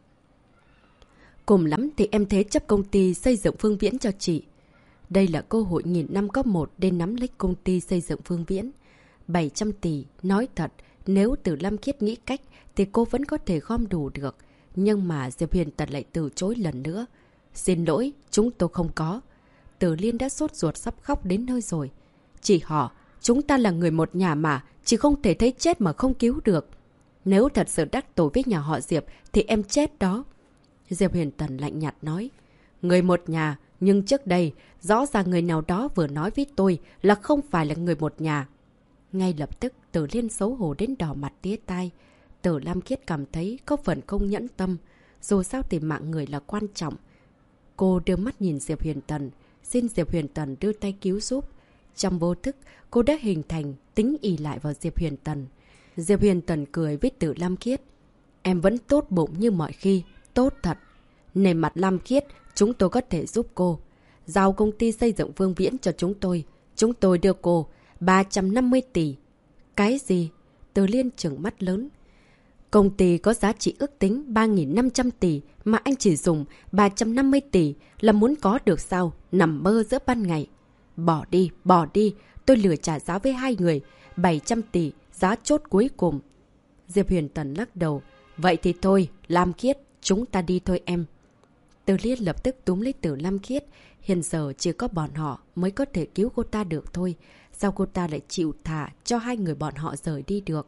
Cùng lắm thì em thế chấp công ty xây dựng Phương Viễn cho chị. Đây là cơ hội nghìn năm có một để nắm lấy công ty xây dựng Phương Viễn. 700 tỷ, nói thật, nếu Tử Lam Khiết nghĩ cách thì cô vẫn có thể gom đủ được. Nhưng mà Diệp Huyền Tần lại từ chối lần nữa. Xin lỗi, chúng tôi không có. Tử Liên đã sốt ruột sắp khóc đến nơi rồi. Chị họ, chúng ta là người một nhà mà, chỉ không thể thấy chết mà không cứu được. Nếu thật sự đắc tội với nhà họ Diệp thì em chết đó. Diệp Huyền Tần lạnh nhạt nói. Người một nhà, nhưng trước đây, rõ ràng người nào đó vừa nói với tôi là không phải là người một nhà. Ngay lập tức, Tử Liên xấu hổ đến đỏ mặt tía tai. Tử Lam Khiết cảm thấy có phần không nhẫn tâm. Dù sao thì mạng người là quan trọng. Cô đưa mắt nhìn Diệp Huyền Tần, xin Diệp Huyền Tần đưa tay cứu giúp. Trong vô thức, cô đã hình thành tính ỷ lại vào Diệp Huyền Tần. Diệp Huyền Tần cười với Tử Lam Khiết. Em vẫn tốt bụng như mọi khi, tốt thật. Nề mặt Lam Khiết, chúng tôi có thể giúp cô. Giao công ty xây dựng Phương Viễn cho chúng tôi đưa cô 350 tỷ. Cái gì? Từ Liên trừng mắt lớn. Công ty có giá trị ước tính 3.500 tỷ mà anh chỉ dùng 350 tỷ là muốn có được sao? Nằm mơ giữa ban ngày. Bỏ đi, tôi lừa trả giá với hai người. 700 tỷ, giá chốt cuối cùng. Diệp Huyền Tần lắc đầu. Vậy thì thôi, Lam Khiết, chúng ta đi thôi em. Từ Liên lập tức túm lấy Tử Lam Khiết. Hiện giờ chỉ có bọn họ mới có thể cứu cô ta được thôi. Sao cô ta lại chịu thả cho hai người bọn họ rời đi được?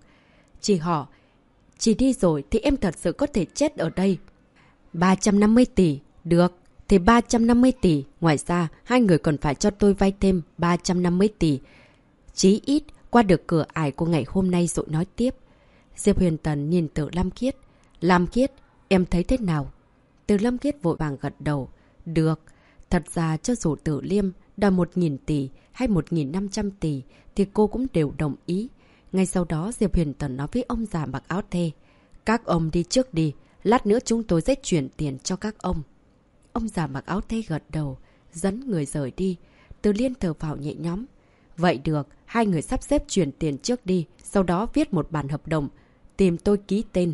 Chỉ đi rồi thì em thật sự có thể chết ở đây. 350 tỷ, được. Thì 350 tỷ, ngoài ra hai người còn phải cho tôi vay thêm 350 tỷ. Chí ít qua được cửa ải của ngày hôm nay rồi nói tiếp. Diệp Huyền Tần nhìn Tử Lam Khiết. Lam Khiết, em thấy thế nào? Tử Lam Khiết vội vàng gật đầu. Được. Thật ra cho dù Tử Liêm đòi 1.000 tỷ hay 1.500 tỷ thì cô cũng đều đồng ý. Ngay sau đó Diệp Huyền Tần nói với ông già mặc áo thê. Các ông đi trước đi, lát nữa chúng tôi sẽ chuyển tiền cho các ông. Ông già mặc áo thê gật đầu, dẫn người rời đi. Từ Liên thở phào nhẹ nhõm. Vậy được, hai người sắp xếp chuyển tiền trước đi, sau đó viết một bản hợp đồng, tìm tôi ký tên.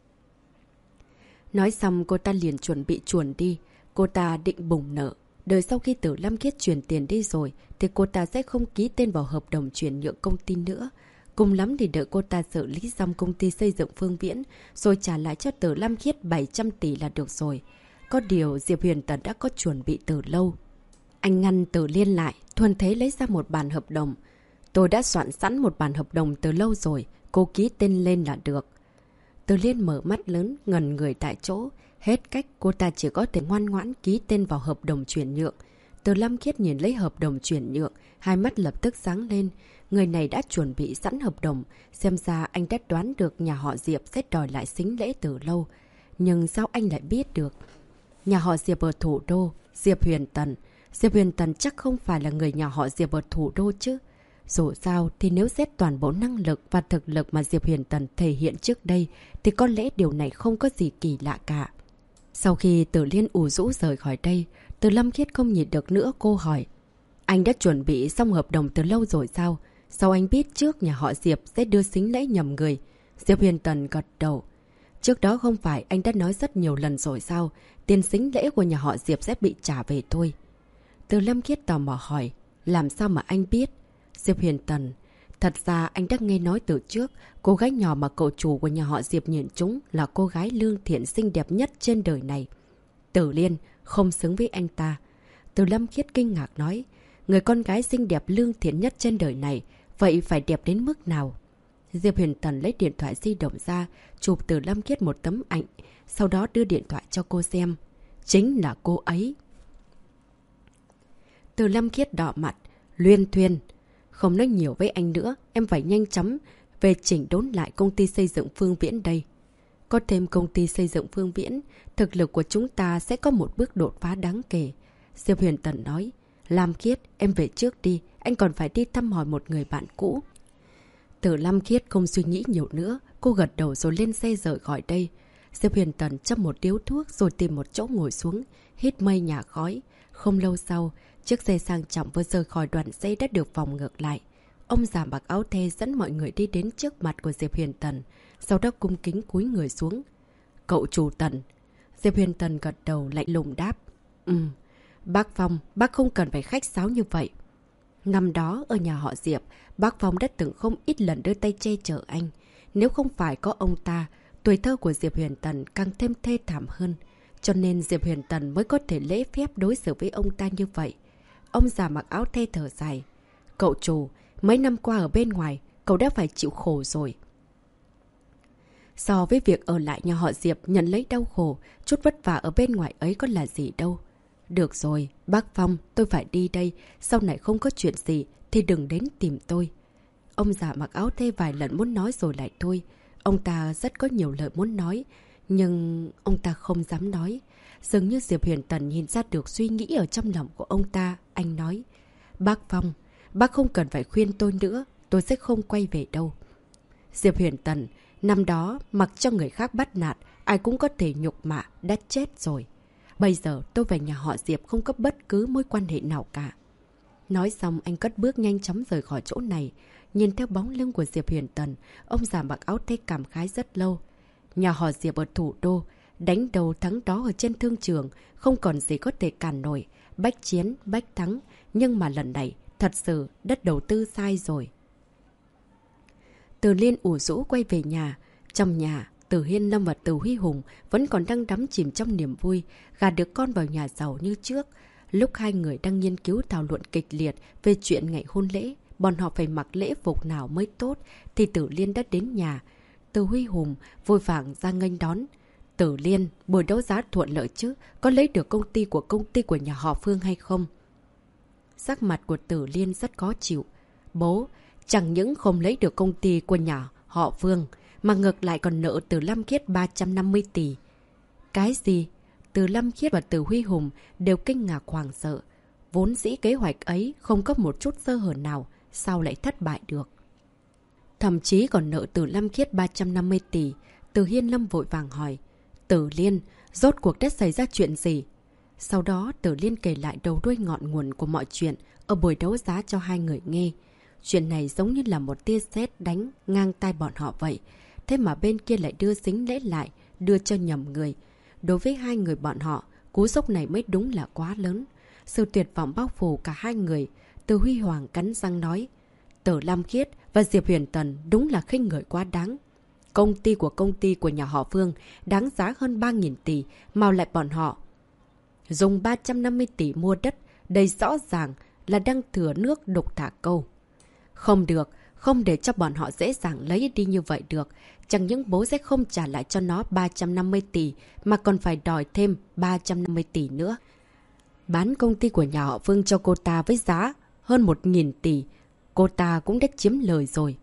Nói xong cô ta liền chuẩn bị chuồn đi. Cô ta định bùng nợ. Đợi sau khi Tử Lam Khiết chuyển tiền đi rồi thì cô ta sẽ không ký tên vào hợp đồng chuyển nhượng công ty nữa. Cùng lắm thì đợi cô ta xử lý xong công ty xây dựng Phương Viễn rồi trả lại cho Tử Lam Khiết 700 tỷ là được rồi. Có điều Diệp Huyền Tần đã có chuẩn bị từ lâu. Anh ngăn Tử Liên lại, thuần thế lấy ra một bản hợp đồng. Tôi đã soạn sẵn một bản hợp đồng từ lâu rồi, cô ký tên lên là được. Tử Liên mở mắt lớn, ngẩn người tại chỗ. Hết cách, cô ta chỉ có thể ngoan ngoãn ký tên vào hợp đồng chuyển nhượng. Từ Lâm Khiết nhìn lấy hợp đồng chuyển nhượng, hai mắt lập tức sáng lên. Người này đã chuẩn bị sẵn hợp đồng, xem ra anh đã đoán được nhà họ Diệp sẽ đòi lại sính lễ từ lâu. Nhưng sao anh lại biết được? Nhà họ Diệp ở thủ đô, Diệp Huyền Tần. Diệp Huyền Tần chắc không phải là người nhà họ Diệp ở thủ đô chứ. Dù sao thì nếu xét toàn bộ năng lực và thực lực mà Diệp Huyền Tần thể hiện trước đây thì có lẽ điều này không có gì kỳ lạ cả. Sau khi Tử Liên ủ rũ rời khỏi đây, Từ Lâm Khiết không nhịn được nữa, cô hỏi. Anh đã chuẩn bị xong hợp đồng từ lâu rồi sao? Sao anh biết trước nhà họ Diệp sẽ đưa sính lễ nhầm người? Diệp Huyền Tần gật đầu. Trước đó không phải anh đã nói rất nhiều lần rồi sao? Tiền sính lễ của nhà họ Diệp sẽ bị trả về thôi. Từ Lâm Khiết tò mò hỏi. Làm sao mà anh biết? Diệp Huyền Tần. Thật ra anh đã nghe nói từ trước, cô gái nhỏ mà cậu chủ của nhà họ Diệp nhìn chúng là cô gái lương thiện xinh đẹp nhất trên đời này. Tử Liên không xứng với anh ta. Từ Lâm Khiết kinh ngạc nói. Người con gái xinh đẹp lương thiện nhất trên đời này, vậy phải đẹp đến mức nào? Diệp Huyền Tần lấy điện thoại di động ra, chụp Từ Lâm Khiết một tấm ảnh, sau đó đưa điện thoại cho cô xem. Chính là cô ấy. Từ Lâm Khiết đỏ mặt, luyên thuyên. Không nói nhiều với anh nữa, em phải nhanh chóng về chỉnh đốn lại công ty xây dựng Phương Viễn đây. Có thêm công ty xây dựng Phương Viễn, thực lực của chúng ta sẽ có một bước đột phá đáng kể. Diệp Huyền Tần nói. Lam Khiết, em về trước đi, anh còn phải đi thăm hỏi một người bạn cũ. Từ Lam Khiết không suy nghĩ nhiều nữa, cô gật đầu rồi lên xe rời khỏi đây. Diệp Huyền Tần châm một điếu thuốc rồi tìm một chỗ ngồi xuống, hít mây nhả khói. Không lâu sau, chiếc xe sang trọng vừa rời khỏi đoàn xe đã được vòng ngược lại. Ông già mặc áo thê dẫn mọi người đi đến trước mặt của Diệp Huyền Tần, sau đó cung kính cúi người xuống. Cậu chủ Tần. Diệp Huyền Tần gật đầu lạnh lùng đáp. Bác Phong, bác không cần phải khách sáo như vậy. Năm đó ở nhà họ Diệp, bác Phong đã từng không ít lần đưa tay che chở anh. Nếu không phải có ông ta, tuổi thơ của Diệp Huyền Tần càng thêm thê thảm hơn. Cho nên Diệp Huyền Tần mới có thể lễ phép đối xử với ông ta như vậy. Ông già mặc áo thê thở dài. Cậu chủ, mấy năm qua ở bên ngoài, cậu đã phải chịu khổ rồi. So với việc ở lại nhà họ Diệp nhận lấy đau khổ, chút vất vả ở bên ngoài ấy có là gì đâu. Được rồi, bác Phong, tôi phải đi đây. Sau này không có chuyện gì thì đừng đến tìm tôi. Ông già mặc áo thê vài lần muốn nói rồi lại thôi. Ông ta rất có nhiều lời muốn nói, nhưng ông ta không dám nói. Dường như Diệp Huyền Tần nhìn ra được suy nghĩ ở trong lòng của ông ta. Anh nói, bác Phong, bác không cần phải khuyên tôi nữa, tôi sẽ không quay về đâu. Diệp Huyền Tần, năm đó mặc cho người khác bắt nạt, ai cũng có thể nhục mạ, đã chết rồi. Bây giờ tôi và nhà họ Diệp không có bất cứ mối quan hệ nào cả. Nói xong anh cất bước nhanh chóng rời khỏi chỗ này. Nhìn theo bóng lưng của Diệp Huyền Tần, ông già mặc áo thê cảm khái rất lâu. Nhà họ Diệp ở thủ đô, đánh đầu thắng đó ở trên thương trường, không còn gì có thể cản nổi. Bách chiến, bách thắng. Nhưng mà lần này, thật sự đất đầu tư sai rồi. Từ Liên ủ rũ quay về nhà. Trong nhà, Từ Hiên Lâm và Từ Huy Hùng vẫn còn đang đắm chìm trong niềm vui, gả được con vào nhà giàu như trước. Lúc hai người đang nghiên cứu thảo luận kịch liệt về chuyện ngày hôn lễ, bọn họ phải mặc lễ phục nào mới tốt, thì Tử Liên đã đến nhà. Từ Huy Hùng vội vàng ra nghênh đón. Tử Liên, buổi đấu giá thuận lợi chứ, có lấy được công ty của nhà họ Phương hay không? Sắc mặt của Tử Liên rất khó chịu. Bố, chẳng những không lấy được công ty của nhà họ Phương, mà ngược lại còn nợ Từ Lâm Khiết 350 tỷ. Cái gì? Từ Lâm Khiết và Từ Huy Hùng đều kinh ngạc hoảng sợ. Vốn dĩ kế hoạch ấy không có một chút sơ hở nào, sao lại thất bại được? Thậm chí còn nợ Từ Lâm Khiết 350 tỷ. Từ Hiên Lâm vội vàng hỏi. Tử Liên, rốt cuộc đã xảy ra chuyện gì? Sau đó Tử Liên kể lại đầu đuôi ngọn nguồn của mọi chuyện ở buổi đấu giá cho hai người nghe. Chuyện này giống như là một tia sét đánh ngang tai bọn họ vậy. Thế mà bên kia lại đưa sính lễ lại, đưa cho nhầm người. Đối với hai người bọn họ, cú sốc này mới đúng là quá lớn. Sự tuyệt vọng bao phủ cả hai người. Từ Huy Hoàng cắn răng nói. Tử Lam Khiết và Diệp Huyền Tần đúng là khinh người quá đáng. Công ty của nhà họ Phương đáng giá hơn 3.000 tỷ, mà lại bọn họ dùng 350 tỷ mua đất, đây rõ ràng là đang thừa nước đục thả câu. Không được, không để cho bọn họ dễ dàng lấy đi như vậy được. Chẳng những bố sẽ không trả lại cho nó 350 tỷ, mà còn phải đòi thêm 350 tỷ nữa. Bán công ty của nhà họ Vương cho cô ta với giá hơn 1.000 tỷ. Cô ta cũng đã chiếm lời rồi.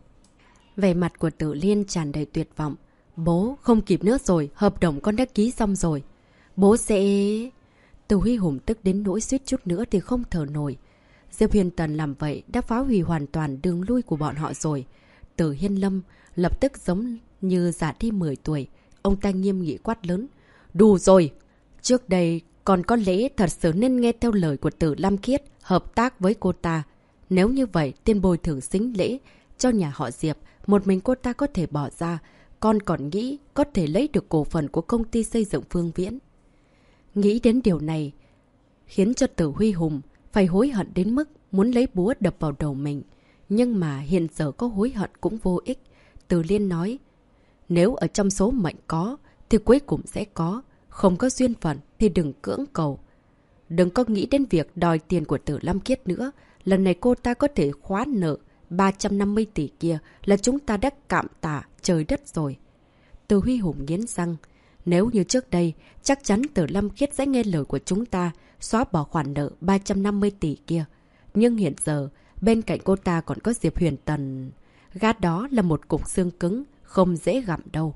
Vẻ mặt của Tử Liên tràn đầy tuyệt vọng. Bố, không kịp nữa rồi, hợp đồng con đã ký xong rồi. Bố sẽ... Từ Huy Hùng tức đến nỗi suýt chút nữa thì không thở nổi. Diệp Huyền Tần làm vậy đã phá hủy hoàn toàn đường lui của bọn họ rồi. Tử Hiên Lâm lập tức giống như già đi 10 tuổi. Ông ta nghiêm nghị quát lớn. Đủ rồi! Trước đây còn có lẽ thật sự nên nghe theo lời của Tử Lam Khiết, hợp tác với cô ta. Nếu như vậy, tiền bồi thường xính lễ cho nhà họ Diệp, một mình cô ta có thể bỏ ra. Con còn nghĩ có thể lấy được cổ phần của công ty xây dựng Phương Viễn. Nghĩ đến điều này khiến cho Tử Huy Hùng phải hối hận đến mức muốn lấy búa đập vào đầu mình. Nhưng mà hiện giờ có hối hận cũng vô ích. Từ Liên nói, nếu ở trong số mệnh có, thì cuối cùng sẽ có. Không có duyên phận thì đừng cưỡng cầu. Đừng có nghĩ đến việc đòi tiền của Tử Lam Khiết nữa. Lần này cô ta có thể khóa nợ 350 tỷ kia là chúng ta đã cạm tả trời đất rồi. Từ Huy Hùng nghiến răng. Nếu như trước đây, chắc chắn Tử Lam Khiết sẽ nghe lời của chúng ta, xóa bỏ khoản nợ 350 tỷ kia. Nhưng hiện giờ, bên cạnh cô ta còn có Diệp Huyền Tần. Gã đó là một cục xương cứng, không dễ gặm đâu.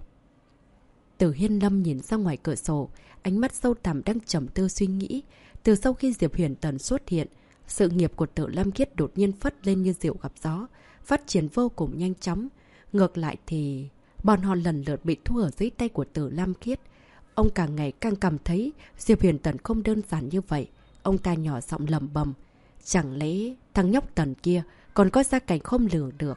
Tử Hiên Lâm nhìn ra ngoài cửa sổ, ánh mắt sâu thẳm đang trầm tư suy nghĩ. Từ sau khi Diệp Huyền Tần xuất hiện, sự nghiệp của Tử Lam Khiết đột nhiên phất lên như diều gặp gió, phát triển vô cùng nhanh chóng. Ngược lại thì bọn họ lần lượt bị thua ở dưới tay của Tử Lam Khiết. Ông càng ngày càng cảm thấy Diệp Huyền Tần không đơn giản như vậy. Ông ta nhỏ giọng lầm bầm. Chẳng lẽ thằng nhóc Tần kia còn có gia cảnh không lường được.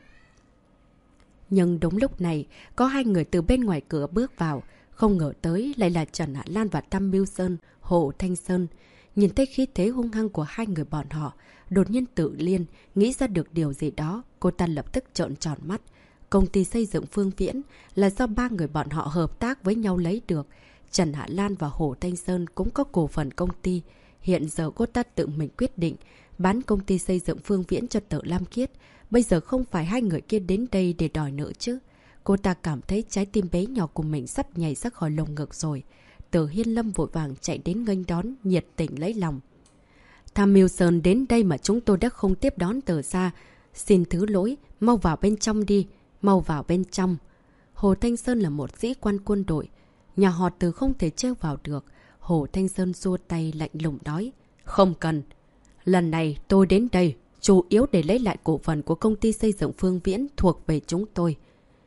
Nhưng đúng lúc này, có hai người từ bên ngoài cửa bước vào. Không ngờ tới lại là Trần Hạ Lan và Tam Mưu Sơn, Hồ Thanh Sơn. Nhìn thấy khí thế hung hăng của hai người bọn họ, đột nhiên Tử Liên nghĩ ra được điều gì đó. Cô ta lập tức trợn tròn mắt. Công ty xây dựng Phương Viễn là do ba người bọn họ hợp tác với nhau lấy được. Trần Hạ Lan và Hồ Thanh Sơn cũng có cổ phần công ty. Hiện giờ cô ta tự mình quyết định bán công ty xây dựng Phương Viễn cho Tử Lam Khiết. Bây giờ không phải hai người kia đến đây để đòi nợ chứ. Cô ta cảm thấy trái tim bé nhỏ của mình sắp nhảy ra khỏi lồng ngực rồi. Tử Hiên Lâm vội vàng chạy đến nghênh đón, nhiệt tình lấy lòng. Tham Mưu Sơn đến đây mà chúng tôi đã không tiếp đón từ xa. Xin thứ lỗi, mau vào bên trong đi. Mau vào bên trong. Hồ Thanh Sơn là một sĩ quan quân đội. Nhà họ Từ không thể trêu vào được. Hồ Thanh Sơn xua tay lạnh lùng nói. Không cần. Lần này tôi đến đây chủ yếu để lấy lại cổ phần của công ty xây dựng Phương Viễn thuộc về chúng tôi.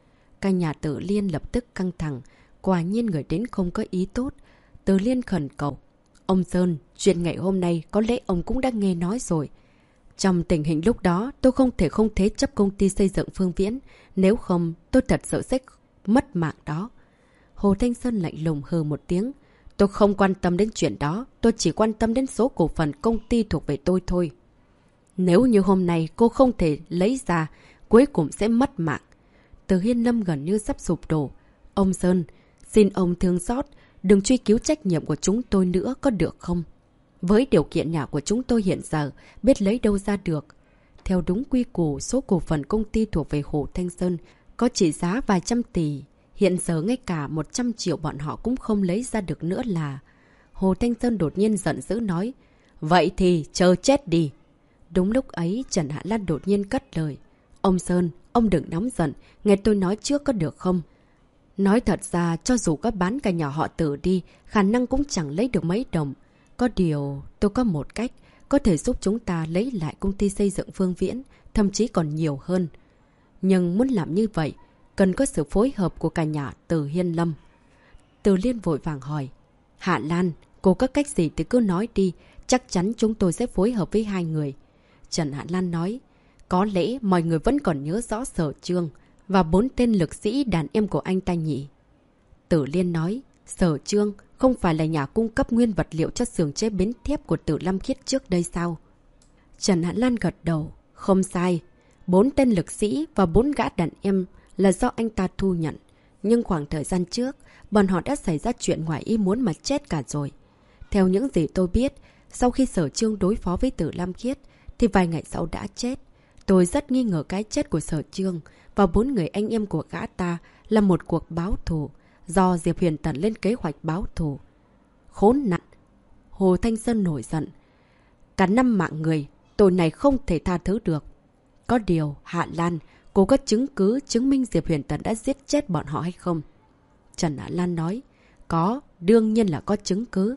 Cả nhà Tử Liên lập tức căng thẳng. Quả nhiên người đến không có ý tốt. Tử Liên khẩn cầu. Ông Sơn, chuyện ngày hôm nay có lẽ ông cũng đã nghe nói rồi. Trong tình hình lúc đó, tôi không thể thế chấp công ty xây dựng Phương Viễn. Nếu không, tôi thật sự sẽ mất mạng đó. Hồ Thanh Sơn lạnh lùng hừ một tiếng. Tôi không quan tâm đến chuyện đó. Tôi chỉ quan tâm đến số cổ phần công ty thuộc về tôi thôi. Nếu như hôm nay cô không thể lấy ra, cuối cùng sẽ mất mạng. Từ Hiên Lâm gần như sắp sụp đổ. Ông Sơn, xin ông thương xót, đừng truy cứu trách nhiệm của chúng tôi nữa có được không? Với điều kiện nhà của chúng tôi hiện giờ, biết lấy đâu ra được. Theo đúng quy củ, số cổ phần công ty thuộc về Hồ Thanh Sơn có trị giá vài trăm tỷ. Hiện giờ ngay cả 100 triệu bọn họ cũng không lấy ra được nữa là... Hồ Thanh Sơn đột nhiên giận dữ nói. Vậy thì chờ chết đi. Đúng lúc ấy, Trần Hạ Lan đột nhiên cất lời. Ông Sơn, ông đừng nóng giận, nghe tôi nói trước có được không? Nói thật ra, cho dù có bán cả nhà họ Tử đi, khả năng cũng chẳng lấy được mấy đồng. Có điều, tôi có một cách, có thể giúp chúng ta lấy lại công ty xây dựng Phương Viễn, thậm chí còn nhiều hơn. Nhưng muốn làm như vậy, cần có sự phối hợp của cả nhà Từ Hiên Lâm. Từ Liên vội vàng hỏi. Hạ Lan, cô có cách gì thì cứ nói đi, chắc chắn chúng tôi sẽ phối hợp với hai người. Trần Hạ Lan nói. Có lẽ mọi người vẫn còn nhớ rõ Sở Trương và 4 tên lực sĩ đàn em của anh ta nhỉ. Tử Liên nói. Sở Trương không phải là nhà cung cấp nguyên vật liệu cho xưởng chế biến thép của Tử Lam Khiết trước đây sao? Trần Hạ Lan gật đầu. Không sai. 4 tên lực sĩ và 4 gã đàn em là do anh ta thu nhận. Nhưng khoảng thời gian trước, bọn họ đã xảy ra chuyện ngoài ý muốn mà chết cả rồi. Theo những gì tôi biết, sau khi Sở Trương đối phó với Tử Lam Khiết, thì vài ngày sau đã chết. Tôi rất nghi ngờ cái chết của Sở Chương và 4 người anh em của gã ta là một cuộc báo thù, do Diệp Huyền Tần lên kế hoạch báo thù. Khốn nạn! Hồ Thanh Sơn nổi giận. Cả 5 mạng người, tội này không thể tha thứ được. Có điều, Hạ Lan, cô có chứng cứ chứng minh Diệp Huyền Tần đã giết chết bọn họ hay không? Trần Hạ Lan nói. Có, đương nhiên là có chứng cứ.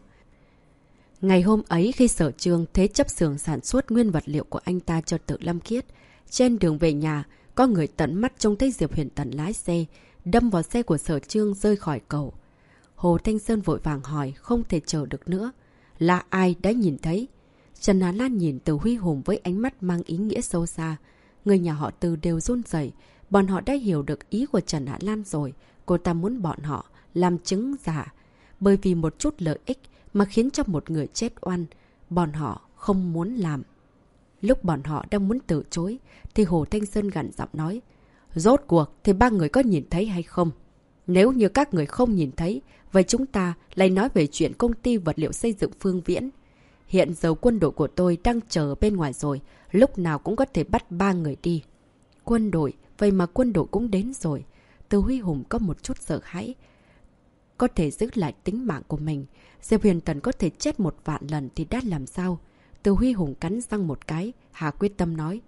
Ngày hôm ấy khi Sở Chương thế chấp xưởng sản xuất nguyên vật liệu của anh ta cho Tử Lâm Khiết, trên đường về nhà, có người tận mắt trông thấy Diệp Huyền Tần lái xe, đâm vào xe của Sở Chương rơi khỏi cầu. Hồ Thanh Sơn vội vàng hỏi, không thể chờ được nữa. Là ai đã nhìn thấy? Trần Hạ Lan nhìn Từ Huy Hùng với ánh mắt mang ý nghĩa sâu xa. Người nhà họ Từ đều run rẩy, bọn họ đã hiểu được ý của Trần Hạ Lan rồi. Cô ta muốn bọn họ làm chứng giả, bởi vì một chút lợi ích mà khiến cho một người chết oan, bọn họ không muốn làm. Lúc bọn họ đang muốn từ chối, thì Hồ Thanh Sơn gằn giọng nói, rốt cuộc thì 3 người có nhìn thấy hay không? Nếu như các người không nhìn thấy, vậy chúng ta lại nói về chuyện công ty vật liệu xây dựng Phương Viễn. Hiện giờ quân đội của tôi đang chờ bên ngoài rồi, lúc nào cũng có thể bắt 3 người đi. Quân đội, vậy mà quân đội cũng đến rồi. Từ Huy Hùng có một chút sợ hãi, có thể giữ lại tính mạng của mình. Diệp Huyền Tần có thể chết 1 vạn lần thì đã làm sao? Từ Huy Hùng cắn răng một cái, hạ quyết tâm nói.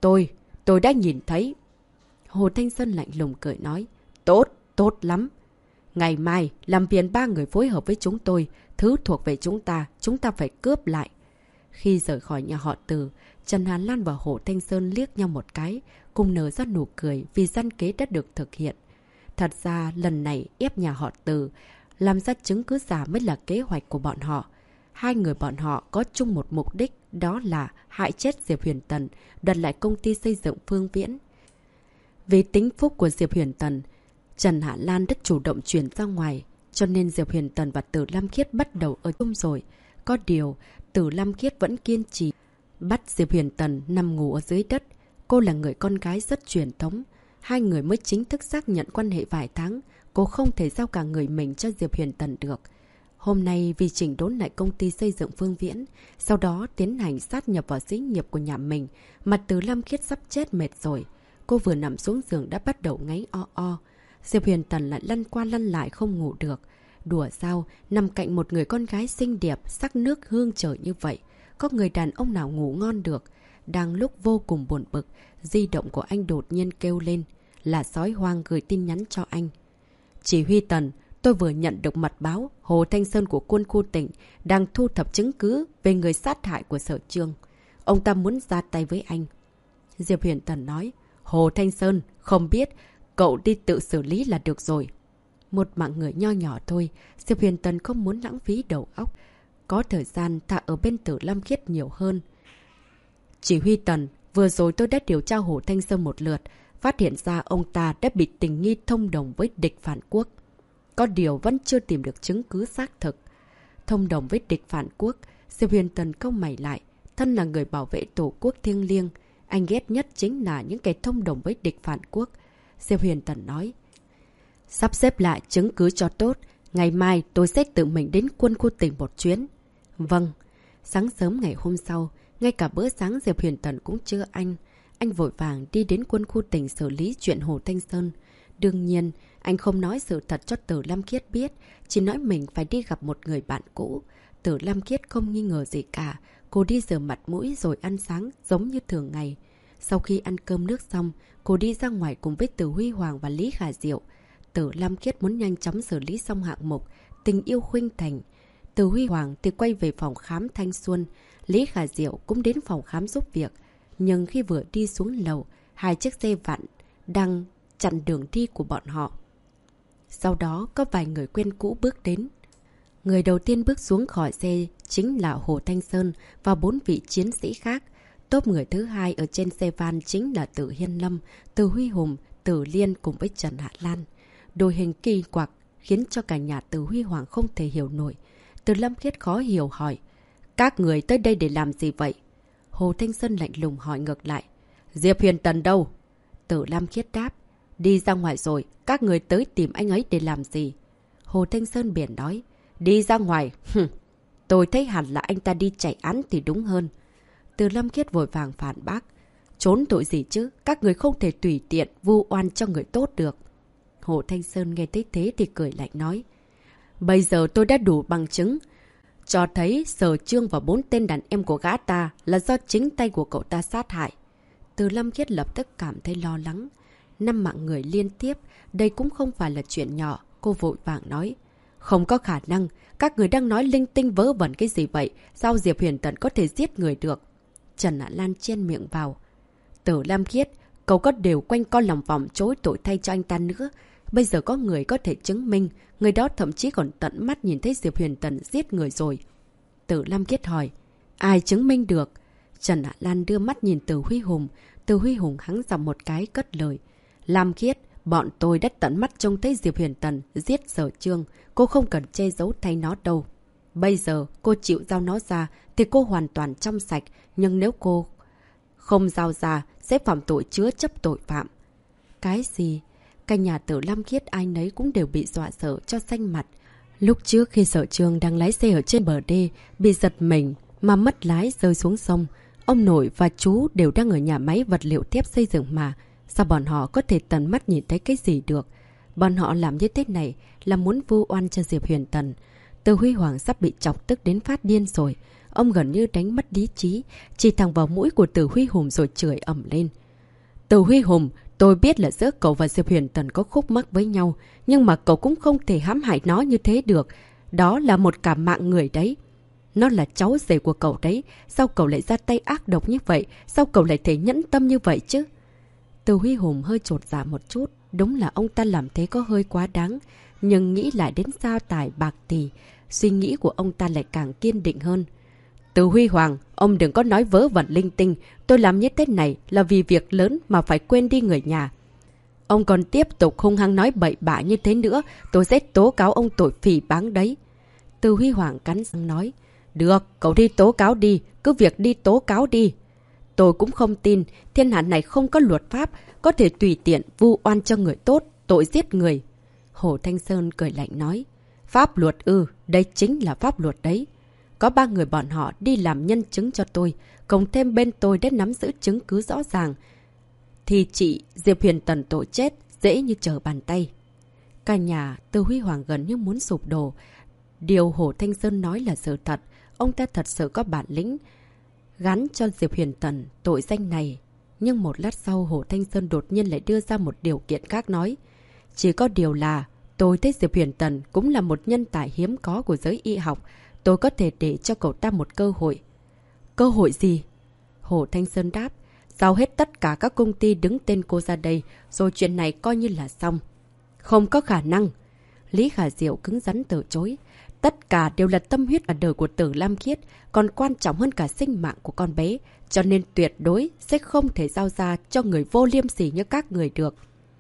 Tôi đã nhìn thấy. Hồ Thanh Sơn lạnh lùng cười nói. Tốt lắm. Ngày mai, làm phiền 3 người phối hợp với chúng tôi. Thứ thuộc về chúng ta phải cướp lại. Khi rời khỏi nhà họ Từ, Trần Hà Lan và Hồ Thanh Sơn liếc nhau một cái, cùng nở ra nụ cười vì gian kế đã được thực hiện. Thật ra, lần này ép nhà họ Từ làm ra chứng cứ giả mới là kế hoạch của bọn họ. 2 người bọn họ có chung một mục đích, đó là hại chết Diệp Huyền Tần, đoạt lại công ty xây dựng Phương Viễn. Vì tính phúc của Diệp Huyền Tần, Trần Hạ Lan rất chủ động chuyển ra ngoài, cho nên Diệp Huyền Tần và Tử Lam Khiết bắt đầu ở chung rồi. Có điều, Tử Lam Khiết vẫn kiên trì bắt Diệp Huyền Tần nằm ngủ ở dưới đất. Cô là người con gái rất truyền thống. 2 người mới chính thức xác nhận quan hệ vài tháng, cô không thể giao cả người mình cho Diệp Huyền Tần được. Hôm nay vì chỉnh đốn lại công ty xây dựng Phương Viễn, sau đó tiến hành sát nhập vào xí nghiệp của nhà mình, mặt Tử Lam Khiết sắp chết mệt rồi. Cô vừa nằm xuống giường đã bắt đầu ngáy o o. Diệp Huyền Tần lại lăn qua lăn lại không ngủ được. Đùa sao, nằm cạnh một người con gái xinh đẹp, sắc nước hương trời như vậy, có người đàn ông nào ngủ ngon được. Đang lúc vô cùng buồn bực, di động của anh đột nhiên kêu lên. Là Sói Hoang gửi tin nhắn cho anh. Chỉ huy Tần, tôi vừa nhận được mật báo Hồ Thanh Sơn của quân khu tỉnh đang thu thập chứng cứ về người sát hại của Sở Chương. Ông ta muốn ra tay với anh. Diệp Huyền Tần nói, Hồ Thanh Sơn, không biết, cậu đi tự xử lý là được rồi. Một mạng người nho nhỏ thôi, Diệp Huyền Tần không muốn lãng phí đầu óc. Có thời gian ta ở bên Tử Lam Khiết nhiều hơn. Chỉ huy Tần, vừa rồi tôi đã điều tra Hồ Thanh Sơn một lượt, phát hiện ra ông ta đã bị tình nghi thông đồng với địch phản quốc. Có điều vẫn chưa tìm được chứng cứ xác thực. Thông đồng với địch phản quốc, Diệp Huyền Tần cau mày lại. Thân là người bảo vệ tổ quốc thiêng liêng, anh ghét nhất chính là những kẻ thông đồng với địch phản quốc. Diệp Huyền Tần nói, sắp xếp lại chứng cứ cho tốt, ngày mai tôi sẽ tự mình đến quân khu tỉnh một chuyến. Vâng. Sáng sớm ngày hôm sau, ngay cả bữa sáng Diệp Huyền Tần cũng chưa ăn. Anh vội vàng đi đến quân khu tỉnh xử lý chuyện Hồ Thanh Sơn. Đương nhiên, anh không nói sự thật cho Tử Lam Khiết biết, chỉ nói mình phải đi gặp một người bạn cũ. Tử Lam Khiết không nghi ngờ gì cả, cô đi rửa mặt mũi rồi ăn sáng giống như thường ngày. Sau khi ăn cơm nước xong, cô đi ra ngoài cùng với Từ Huy Hoàng và Lý Khả Diệu. Tử Lam Khiết muốn nhanh chóng xử lý xong hạng mục tình yêu khuynh thành. Từ Huy Hoàng thì quay về phòng khám Thanh Xuân, Lý Khả Diệu cũng đến phòng khám giúp việc. Nhưng khi vừa đi xuống lầu, 2 chiếc xe vặn đang chặn đường đi của bọn họ. Sau đó có vài người quen cũ bước đến. Người đầu tiên bước xuống khỏi xe chính là Hồ Thanh Sơn và 4 vị chiến sĩ khác. Top người thứ hai ở trên xe van chính là Từ Hiên Lâm, Từ Huy Hùng, Từ Liên cùng với Trần Hạ Lan. Đội hình kỳ quặc khiến cho cả nhà Từ Huy Hoàng không thể hiểu nổi. Từ Lâm Khiết khó hiểu hỏi, các người tới đây để làm gì vậy? Hồ Thanh Sơn lạnh lùng hỏi ngược lại, Diệp Huyền Tần đâu? Từ Lam Khiết đáp, đi ra ngoài rồi, các người tới tìm anh ấy để làm gì? Hồ Thanh Sơn biển nói, đi ra ngoài, tôi thấy hẳn là anh ta đi chạy án thì đúng hơn. Từ Lâm Khiết vội vàng phản bác, Trốn tội gì chứ? Các người không thể tùy tiện vu oan cho người tốt được. Hồ Thanh Sơn nghe thấy thế thì cười lạnh nói. Bây giờ tôi đã đủ bằng chứng. Cho thấy Sở Trương và 4 tên đàn em của gã ta là do chính tay của cậu ta sát hại. Từ Lâm Khiết lập tức cảm thấy lo lắng. 5 mạng người liên tiếp, đây cũng không phải là chuyện nhỏ. Cô vội vàng nói. Không có khả năng, các người đang nói linh tinh vớ vẩn cái gì vậy? Sao Diệp Huyền Tần có thể giết người được? Trần Hạ Lan chen miệng vào. Từ Lâm Khiết, cậu có đều quanh co lòng vòng chối tội thay cho anh ta nữa. Bây giờ có người có thể chứng minh, người đó thậm chí còn tận mắt nhìn thấy Diệp Huyền Tần giết người rồi. Từ Lâm Khiết hỏi, ai chứng minh được? Trần Hạ Lan đưa mắt nhìn Từ Huy Hùng. Từ Huy Hùng hắng giọng một cái cất lời. Lam Khiết, bọn tôi đã tận mắt trông thấy Diệp Huyền Tần giết Sở Trương. Cô không cần che giấu thay nó đâu. Bây giờ cô chịu giao nó ra thì cô hoàn toàn trong sạch. Nhưng nếu cô không giao ra sẽ phạm tội chứa chấp tội phạm. Cái gì? Cả nhà Từ Lam Khiết ai nấy cũng đều bị dọa sợ cho xanh mặt. Lúc trước khi Sở Trương đang lái xe ở trên bờ đê, bị giật mình mà mất lái rơi xuống sông. Ông nội và chú đều đang ở nhà máy vật liệu thép xây dựng mà. Sao bọn họ có thể tận mắt nhìn thấy cái gì được? Bọn họ làm như thế này là muốn vu oan cho Diệp Huyền Tần. Từ Huy Hoàng sắp bị chọc tức đến phát điên rồi. Ông gần như đánh mất lý trí, chỉ thẳng vào mũi của Từ Huy Hùng rồi chửi ầm lên. Từ Huy Hùng, tôi biết là giữa cậu và Diệp Huyền Tần có khúc mắc với nhau, nhưng mà cậu cũng không thể hãm hại nó như thế được. Đó là một cả mạng người đấy. Nó là cháu rể của cậu đấy. Sao cậu lại ra tay ác độc như vậy? Sao cậu lại thấy nhẫn tâm như vậy chứ? Từ Huy Hùng hơi chột dạ một chút. Đúng là ông ta làm thế có hơi quá đáng. Nhưng nghĩ lại đến gia tài bạc tỷ, suy nghĩ của ông ta lại càng kiên định hơn. Từ Huy Hoàng, ông đừng có nói vớ vẩn linh tinh. Tôi làm như thế này là vì việc lớn mà phải quên đi người nhà. Ông còn tiếp tục hung hăng nói bậy bạ như thế nữa, tôi sẽ tố cáo ông tội phỉ báng đấy. Từ Huy Hoàng cắn răng nói. Được, cậu đi tố cáo đi, cứ việc đi tố cáo đi. Tôi cũng không tin, thiên hạ này không có luật pháp, có thể tùy tiện vu oan cho người tốt, tội giết người. Hồ Thanh Sơn cười lạnh nói. Pháp luật đây chính là pháp luật đấy. Có 3 người bọn họ đi làm nhân chứng cho tôi, cộng thêm bên tôi đã nắm giữ chứng cứ rõ ràng. Thì chị Diệp Huyền Tần tội chết, dễ như trở bàn tay. Cả nhà Từ Huy Hoàng gần như muốn sụp đổ. Điều Hồ Thanh Sơn nói là sự thật, ông ta thật sự có bản lĩnh gắn cho Diệp Huyền Tần tội danh này. Nhưng một lát sau Hồ Thanh Sơn đột nhiên lại đưa ra một điều kiện khác nói. Chỉ có điều là tôi thấy Diệp Huyền Tần cũng là một nhân tài hiếm có của giới y học. Tôi có thể để cho cậu ta một cơ hội. Cơ hội gì? Hồ Thanh Sơn đáp. Giao hết tất cả các công ty đứng tên cô ra đây, rồi chuyện này coi như là xong. Không có khả năng. Lý Khả Diệu cứng rắn từ chối. Tất cả đều là tâm huyết và đời của Từ Lam Khiết, còn quan trọng hơn cả sinh mạng của con bé, cho nên tuyệt đối sẽ không thể giao ra cho người vô liêm sỉ như các người được.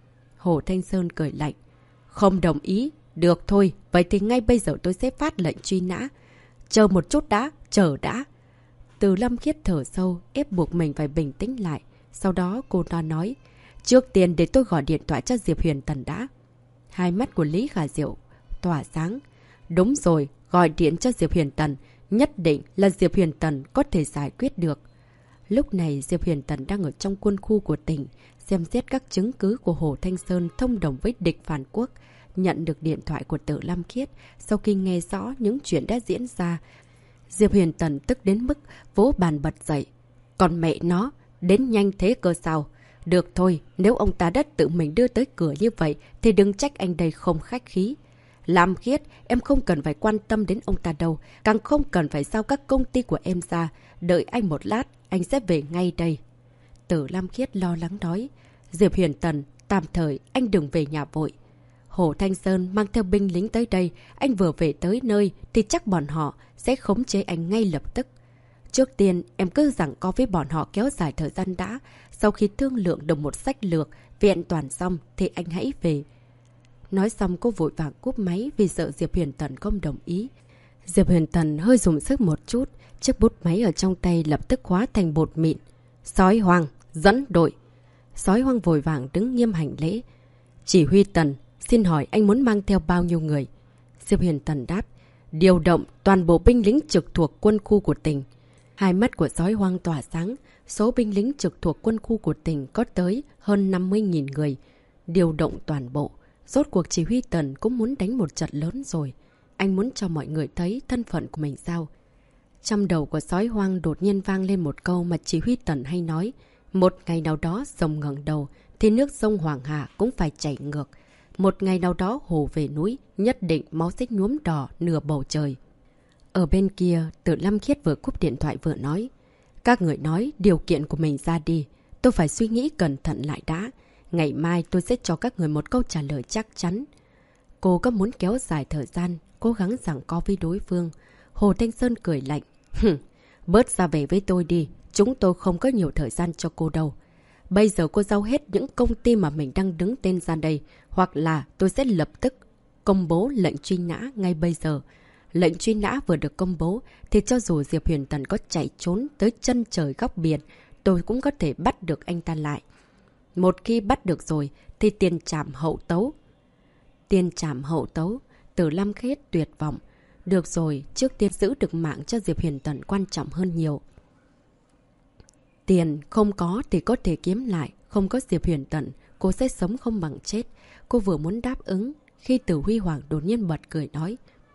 Hồ Thanh Sơn cười lạnh. Không đồng ý. Được thôi, vậy thì ngay bây giờ tôi sẽ phát lệnh truy nã. Chờ một chút đã, chờ đã. Từ Lam Khiết thở sâu, ép buộc mình phải bình tĩnh lại. Sau đó cô ta nói, trước tiên để tôi gọi điện thoại cho Diệp Huyền Tần đã. Hai mắt của Lý Khả Diệu tỏa sáng. Đúng rồi, gọi điện cho Diệp Huyền Tần. Nhất định là Diệp Huyền Tần có thể giải quyết được. Lúc này Diệp Huyền Tần đang ở trong quân khu của tỉnh, xem xét các chứng cứ của Hồ Thanh Sơn thông đồng với địch phản quốc. Nhận được điện thoại của Từ Lam Khiết, sau khi nghe rõ những chuyện đã diễn ra, Diệp Huyền Tần tức đến mức vỗ bàn bật dậy. Còn mẹ nó, đến nhanh thế cơ sao? Được thôi, nếu ông ta đã tự mình đưa tới cửa như vậy thì đừng trách anh đây không khách khí. Lam Khiết, em không cần phải quan tâm đến ông ta đâu, càng không cần phải giao các công ty của em ra. Đợi anh một lát, anh sẽ về ngay đây. Từ Lam Khiết lo lắng nói. Diệp Huyền Tần, tạm thời anh đừng về nhà vội. Hồ Thanh Sơn mang theo binh lính tới đây, anh vừa về tới nơi thì chắc bọn họ sẽ khống chế anh ngay lập tức. Trước tiên, em cứ giằng co với bọn họ kéo dài thời gian đã. Sau khi thương lượng được một sách lược, viện toàn xong thì anh hãy về. Nói xong cô vội vàng cúp máy vì sợ Diệp Huyền Tần không đồng ý. Diệp Huyền Tần hơi dùng sức một chút, chiếc bút máy ở trong tay lập tức hóa thành bột mịn. Sói Hoang, dẫn đội. Sói Hoang vội vàng đứng nghiêm hành lễ. Chỉ huy Tần, xin hỏi anh muốn mang theo bao nhiêu người? Diệp Huyền Tần đáp. Điều động toàn bộ binh lính trực thuộc quân khu của tỉnh. Hai mắt của sói hoang tỏa sáng, số binh lính trực thuộc quân khu của tỉnh có tới hơn 50.000 người, điều động toàn bộ. Rốt cuộc chỉ huy Tần cũng muốn đánh một trận lớn rồi. Anh muốn cho mọi người thấy thân phận của mình sao? Trong đầu của sói hoang đột nhiên vang lên một câu mà chỉ huy Tần hay nói. Một ngày nào đó sông ngẩng đầu thì nước sông Hoàng Hà cũng phải chảy ngược. Một ngày nào đó hồ về núi, nhất định máu sẽ nhuốm đỏ nửa bầu trời. Ở bên kia, Tử Lâm Khiết vừa cúp điện thoại vừa nói. Các người nói điều kiện của mình ra đi. Tôi phải suy nghĩ cẩn thận lại đã. Ngày mai tôi sẽ cho các người một câu trả lời chắc chắn. Cô có muốn kéo dài thời gian, cố gắng giằng co với đối phương. Hồ Thanh Sơn cười lạnh. Bớt ra về với tôi đi. Chúng tôi không có nhiều thời gian cho cô đâu. Bây giờ cô giao hết những công ty mà mình đang đứng tên ra đây. Hoặc là tôi sẽ lập tức công bố lệnh truy nã ngay bây giờ. Lệnh truy nã vừa được công bố thì cho dù Diệp Huyền Tần có chạy trốn tới chân trời góc biển, tôi cũng có thể bắt được anh ta lại. Một khi bắt được rồi thì tiền trảm hậu tấu. Tiền trảm hậu tấu, Tử Lâm Khiết tuyệt vọng. Được rồi, trước tiên giữ được mạng cho Diệp Huyền Tần quan trọng hơn nhiều. Tiền không có thì có thể kiếm lại, không có Diệp Huyền Tần, cô sẽ sống không bằng chết. Cô vừa muốn đáp ứng, khi Tử Huy Hoàng đột nhiên bật cười nói.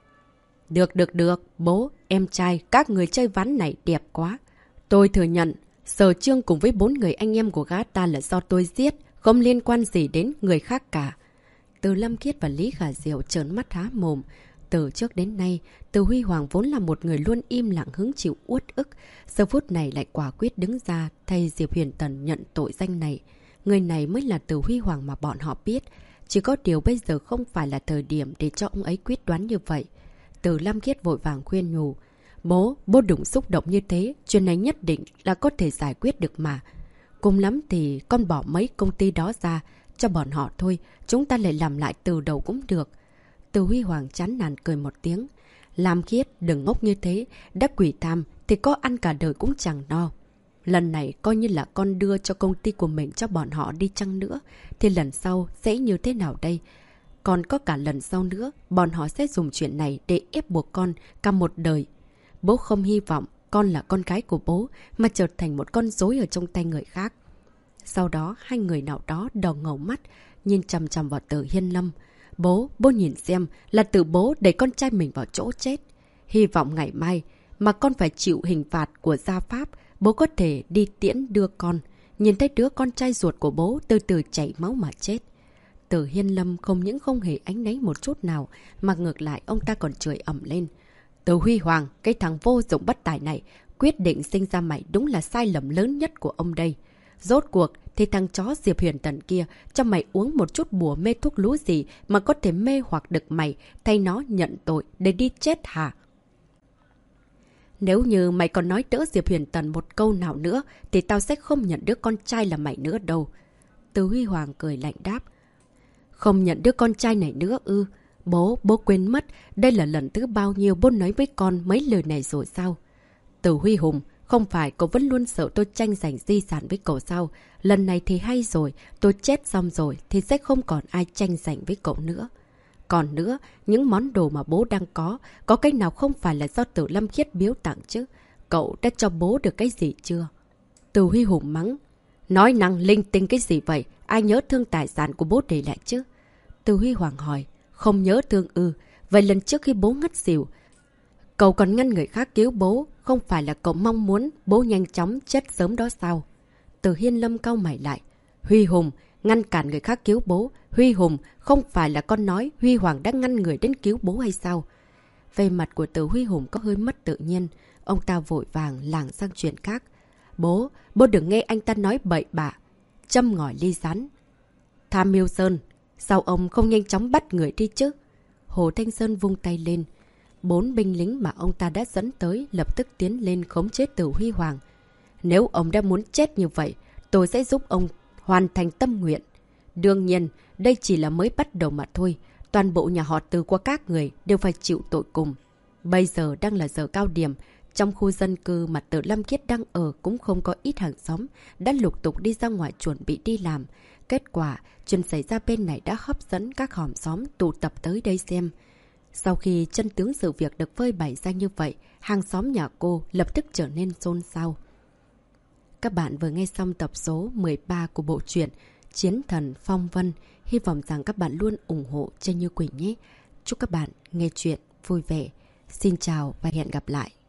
Được, bố, em trai, các người chơi ván này đẹp quá. Tôi thừa nhận, Sở Trương cùng với 4 người anh em của gã ta là do tôi giết, không liên quan gì đến người khác cả. Từ Lâm Khiết và Lý Khả Diệu trợn mắt há mồm. Từ trước đến nay, Từ Huy Hoàng vốn là một người luôn im lặng hứng chịu uất ức. Giờ phút này lại quả quyết đứng ra thay Diệp Huyền Tần nhận tội danh này. Người này mới là Từ Huy Hoàng mà bọn họ biết. Chỉ có điều bây giờ không phải là thời điểm để cho ông ấy quyết đoán như vậy. Từ Lâm Khiết vội vàng khuyên nhủ. Bố đừng xúc động như thế. Chuyện này nhất định là có thể giải quyết được mà. Cùng lắm thì con bỏ mấy công ty đó ra cho bọn họ thôi. Chúng ta lại làm lại từ đầu cũng được. Từ Huy Hoàng chán nản cười một tiếng. Lam Khiết đừng ngốc như thế. Đã quỷ tham thì có ăn cả đời cũng chẳng no. Lần này coi như là con đưa cho công ty của mình cho bọn họ đi chăng nữa. Thì lần sau sẽ như thế nào đây? Còn có cả lần sau nữa, bọn họ sẽ dùng chuyện này để ép buộc con cả một đời. Bố không hy vọng con là con gái của bố mà trở thành một con rối ở trong tay người khác. Sau đó, hai người nào đó đỏ ngầu mắt, nhìn chằm chằm vào Từ Hiên Lâm. Bố nhìn xem là từ bố đẩy con trai mình vào chỗ chết. Hy vọng ngày mai mà con phải chịu hình phạt của gia pháp, bố có thể đi tiễn đưa con. Nhìn thấy đứa con trai ruột của bố từ từ chảy máu mà chết. Từ Hiên Lâm không những không hề áy náy một chút nào, mà ngược lại ông ta còn chửi ầm lên. Từ Huy Hoàng, cái thằng vô dụng bất tài này, quyết định sinh ra mày đúng là sai lầm lớn nhất của ông đây. Rốt cuộc thì thằng chó Diệp Huyền Tần kia cho mày uống một chút bùa mê thuốc lú gì mà có thể mê hoặc được mày, thay nó nhận tội để đi chết hả? Nếu như mày còn nói đỡ Diệp Huyền Tần một câu nào nữa thì tao sẽ không nhận đứa con trai là mày nữa đâu. Từ Huy Hoàng cười lạnh đáp. Không nhận đứa con trai này nữa ư? Bố quên mất, đây là lần thứ bao nhiêu bố nói với con mấy lời này rồi sao? Từ Huy Hùng, không phải cậu vẫn luôn sợ tôi tranh giành di sản với cậu sao? Lần này thì hay rồi, tôi chết xong rồi thì sẽ không còn ai tranh giành với cậu nữa. Còn nữa, những món đồ mà bố đang có cái nào không phải là do Tử Lâm Khiết biếu tặng chứ? Cậu đã cho bố được cái gì chưa? Từ Huy Hùng mắng. Nói năng linh tinh cái gì vậy? Ai nhớ thương tài sản của bố để lại chứ? Từ Huy Hoàng hỏi. Không nhớ thương ư? Vậy lần trước khi bố ngất xỉu, cậu còn ngăn người khác cứu bố, không phải là cậu mong muốn bố nhanh chóng chết sớm đó sao? Từ Hiên Lâm cau mày lại. Huy Hùng, ngăn cản người khác cứu bố. Huy Hùng, không phải là con nói Huy Hoàng đã ngăn người đến cứu bố hay sao? Về mặt của Từ Huy Hùng có hơi mất tự nhiên. Ông ta vội vàng lảng sang chuyện khác. Bố đừng nghe anh ta nói bậy bạ. Châm ngòi ly rắn. Tham Miêu Sơn, sao ông không nhanh chóng bắt người đi chứ? Hồ Thanh Sơn vung tay lên. 4 binh lính mà ông ta đã dẫn tới lập tức tiến lên khống chế Từ Huy Hoàng. Nếu ông đã muốn chết như vậy, tôi sẽ giúp ông hoàn thành tâm nguyện. Đương nhiên, đây chỉ là mới bắt đầu mà thôi. Toàn bộ nhà họ Từ qua các người đều phải chịu tội cùng. Bây giờ đang là giờ cao điểm. Trong khu dân cư mà Tử Lâm Khiết đang ở cũng không có ít hàng xóm đã lục tục đi ra ngoài chuẩn bị đi làm. Kết quả, chuyện xảy ra bên này đã hấp dẫn các hòm xóm tụ tập tới đây xem. Sau khi chân tướng sự việc được phơi bày ra như vậy, hàng xóm nhà cô lập tức trở nên xôn xao. Các bạn vừa nghe xong tập số 13 của bộ truyện Chiến Thần Phong Vân. Hy vọng rằng các bạn luôn ủng hộ Chân Như Quỳnh nhé. Chúc các bạn nghe chuyện vui vẻ. Xin chào và hẹn gặp lại.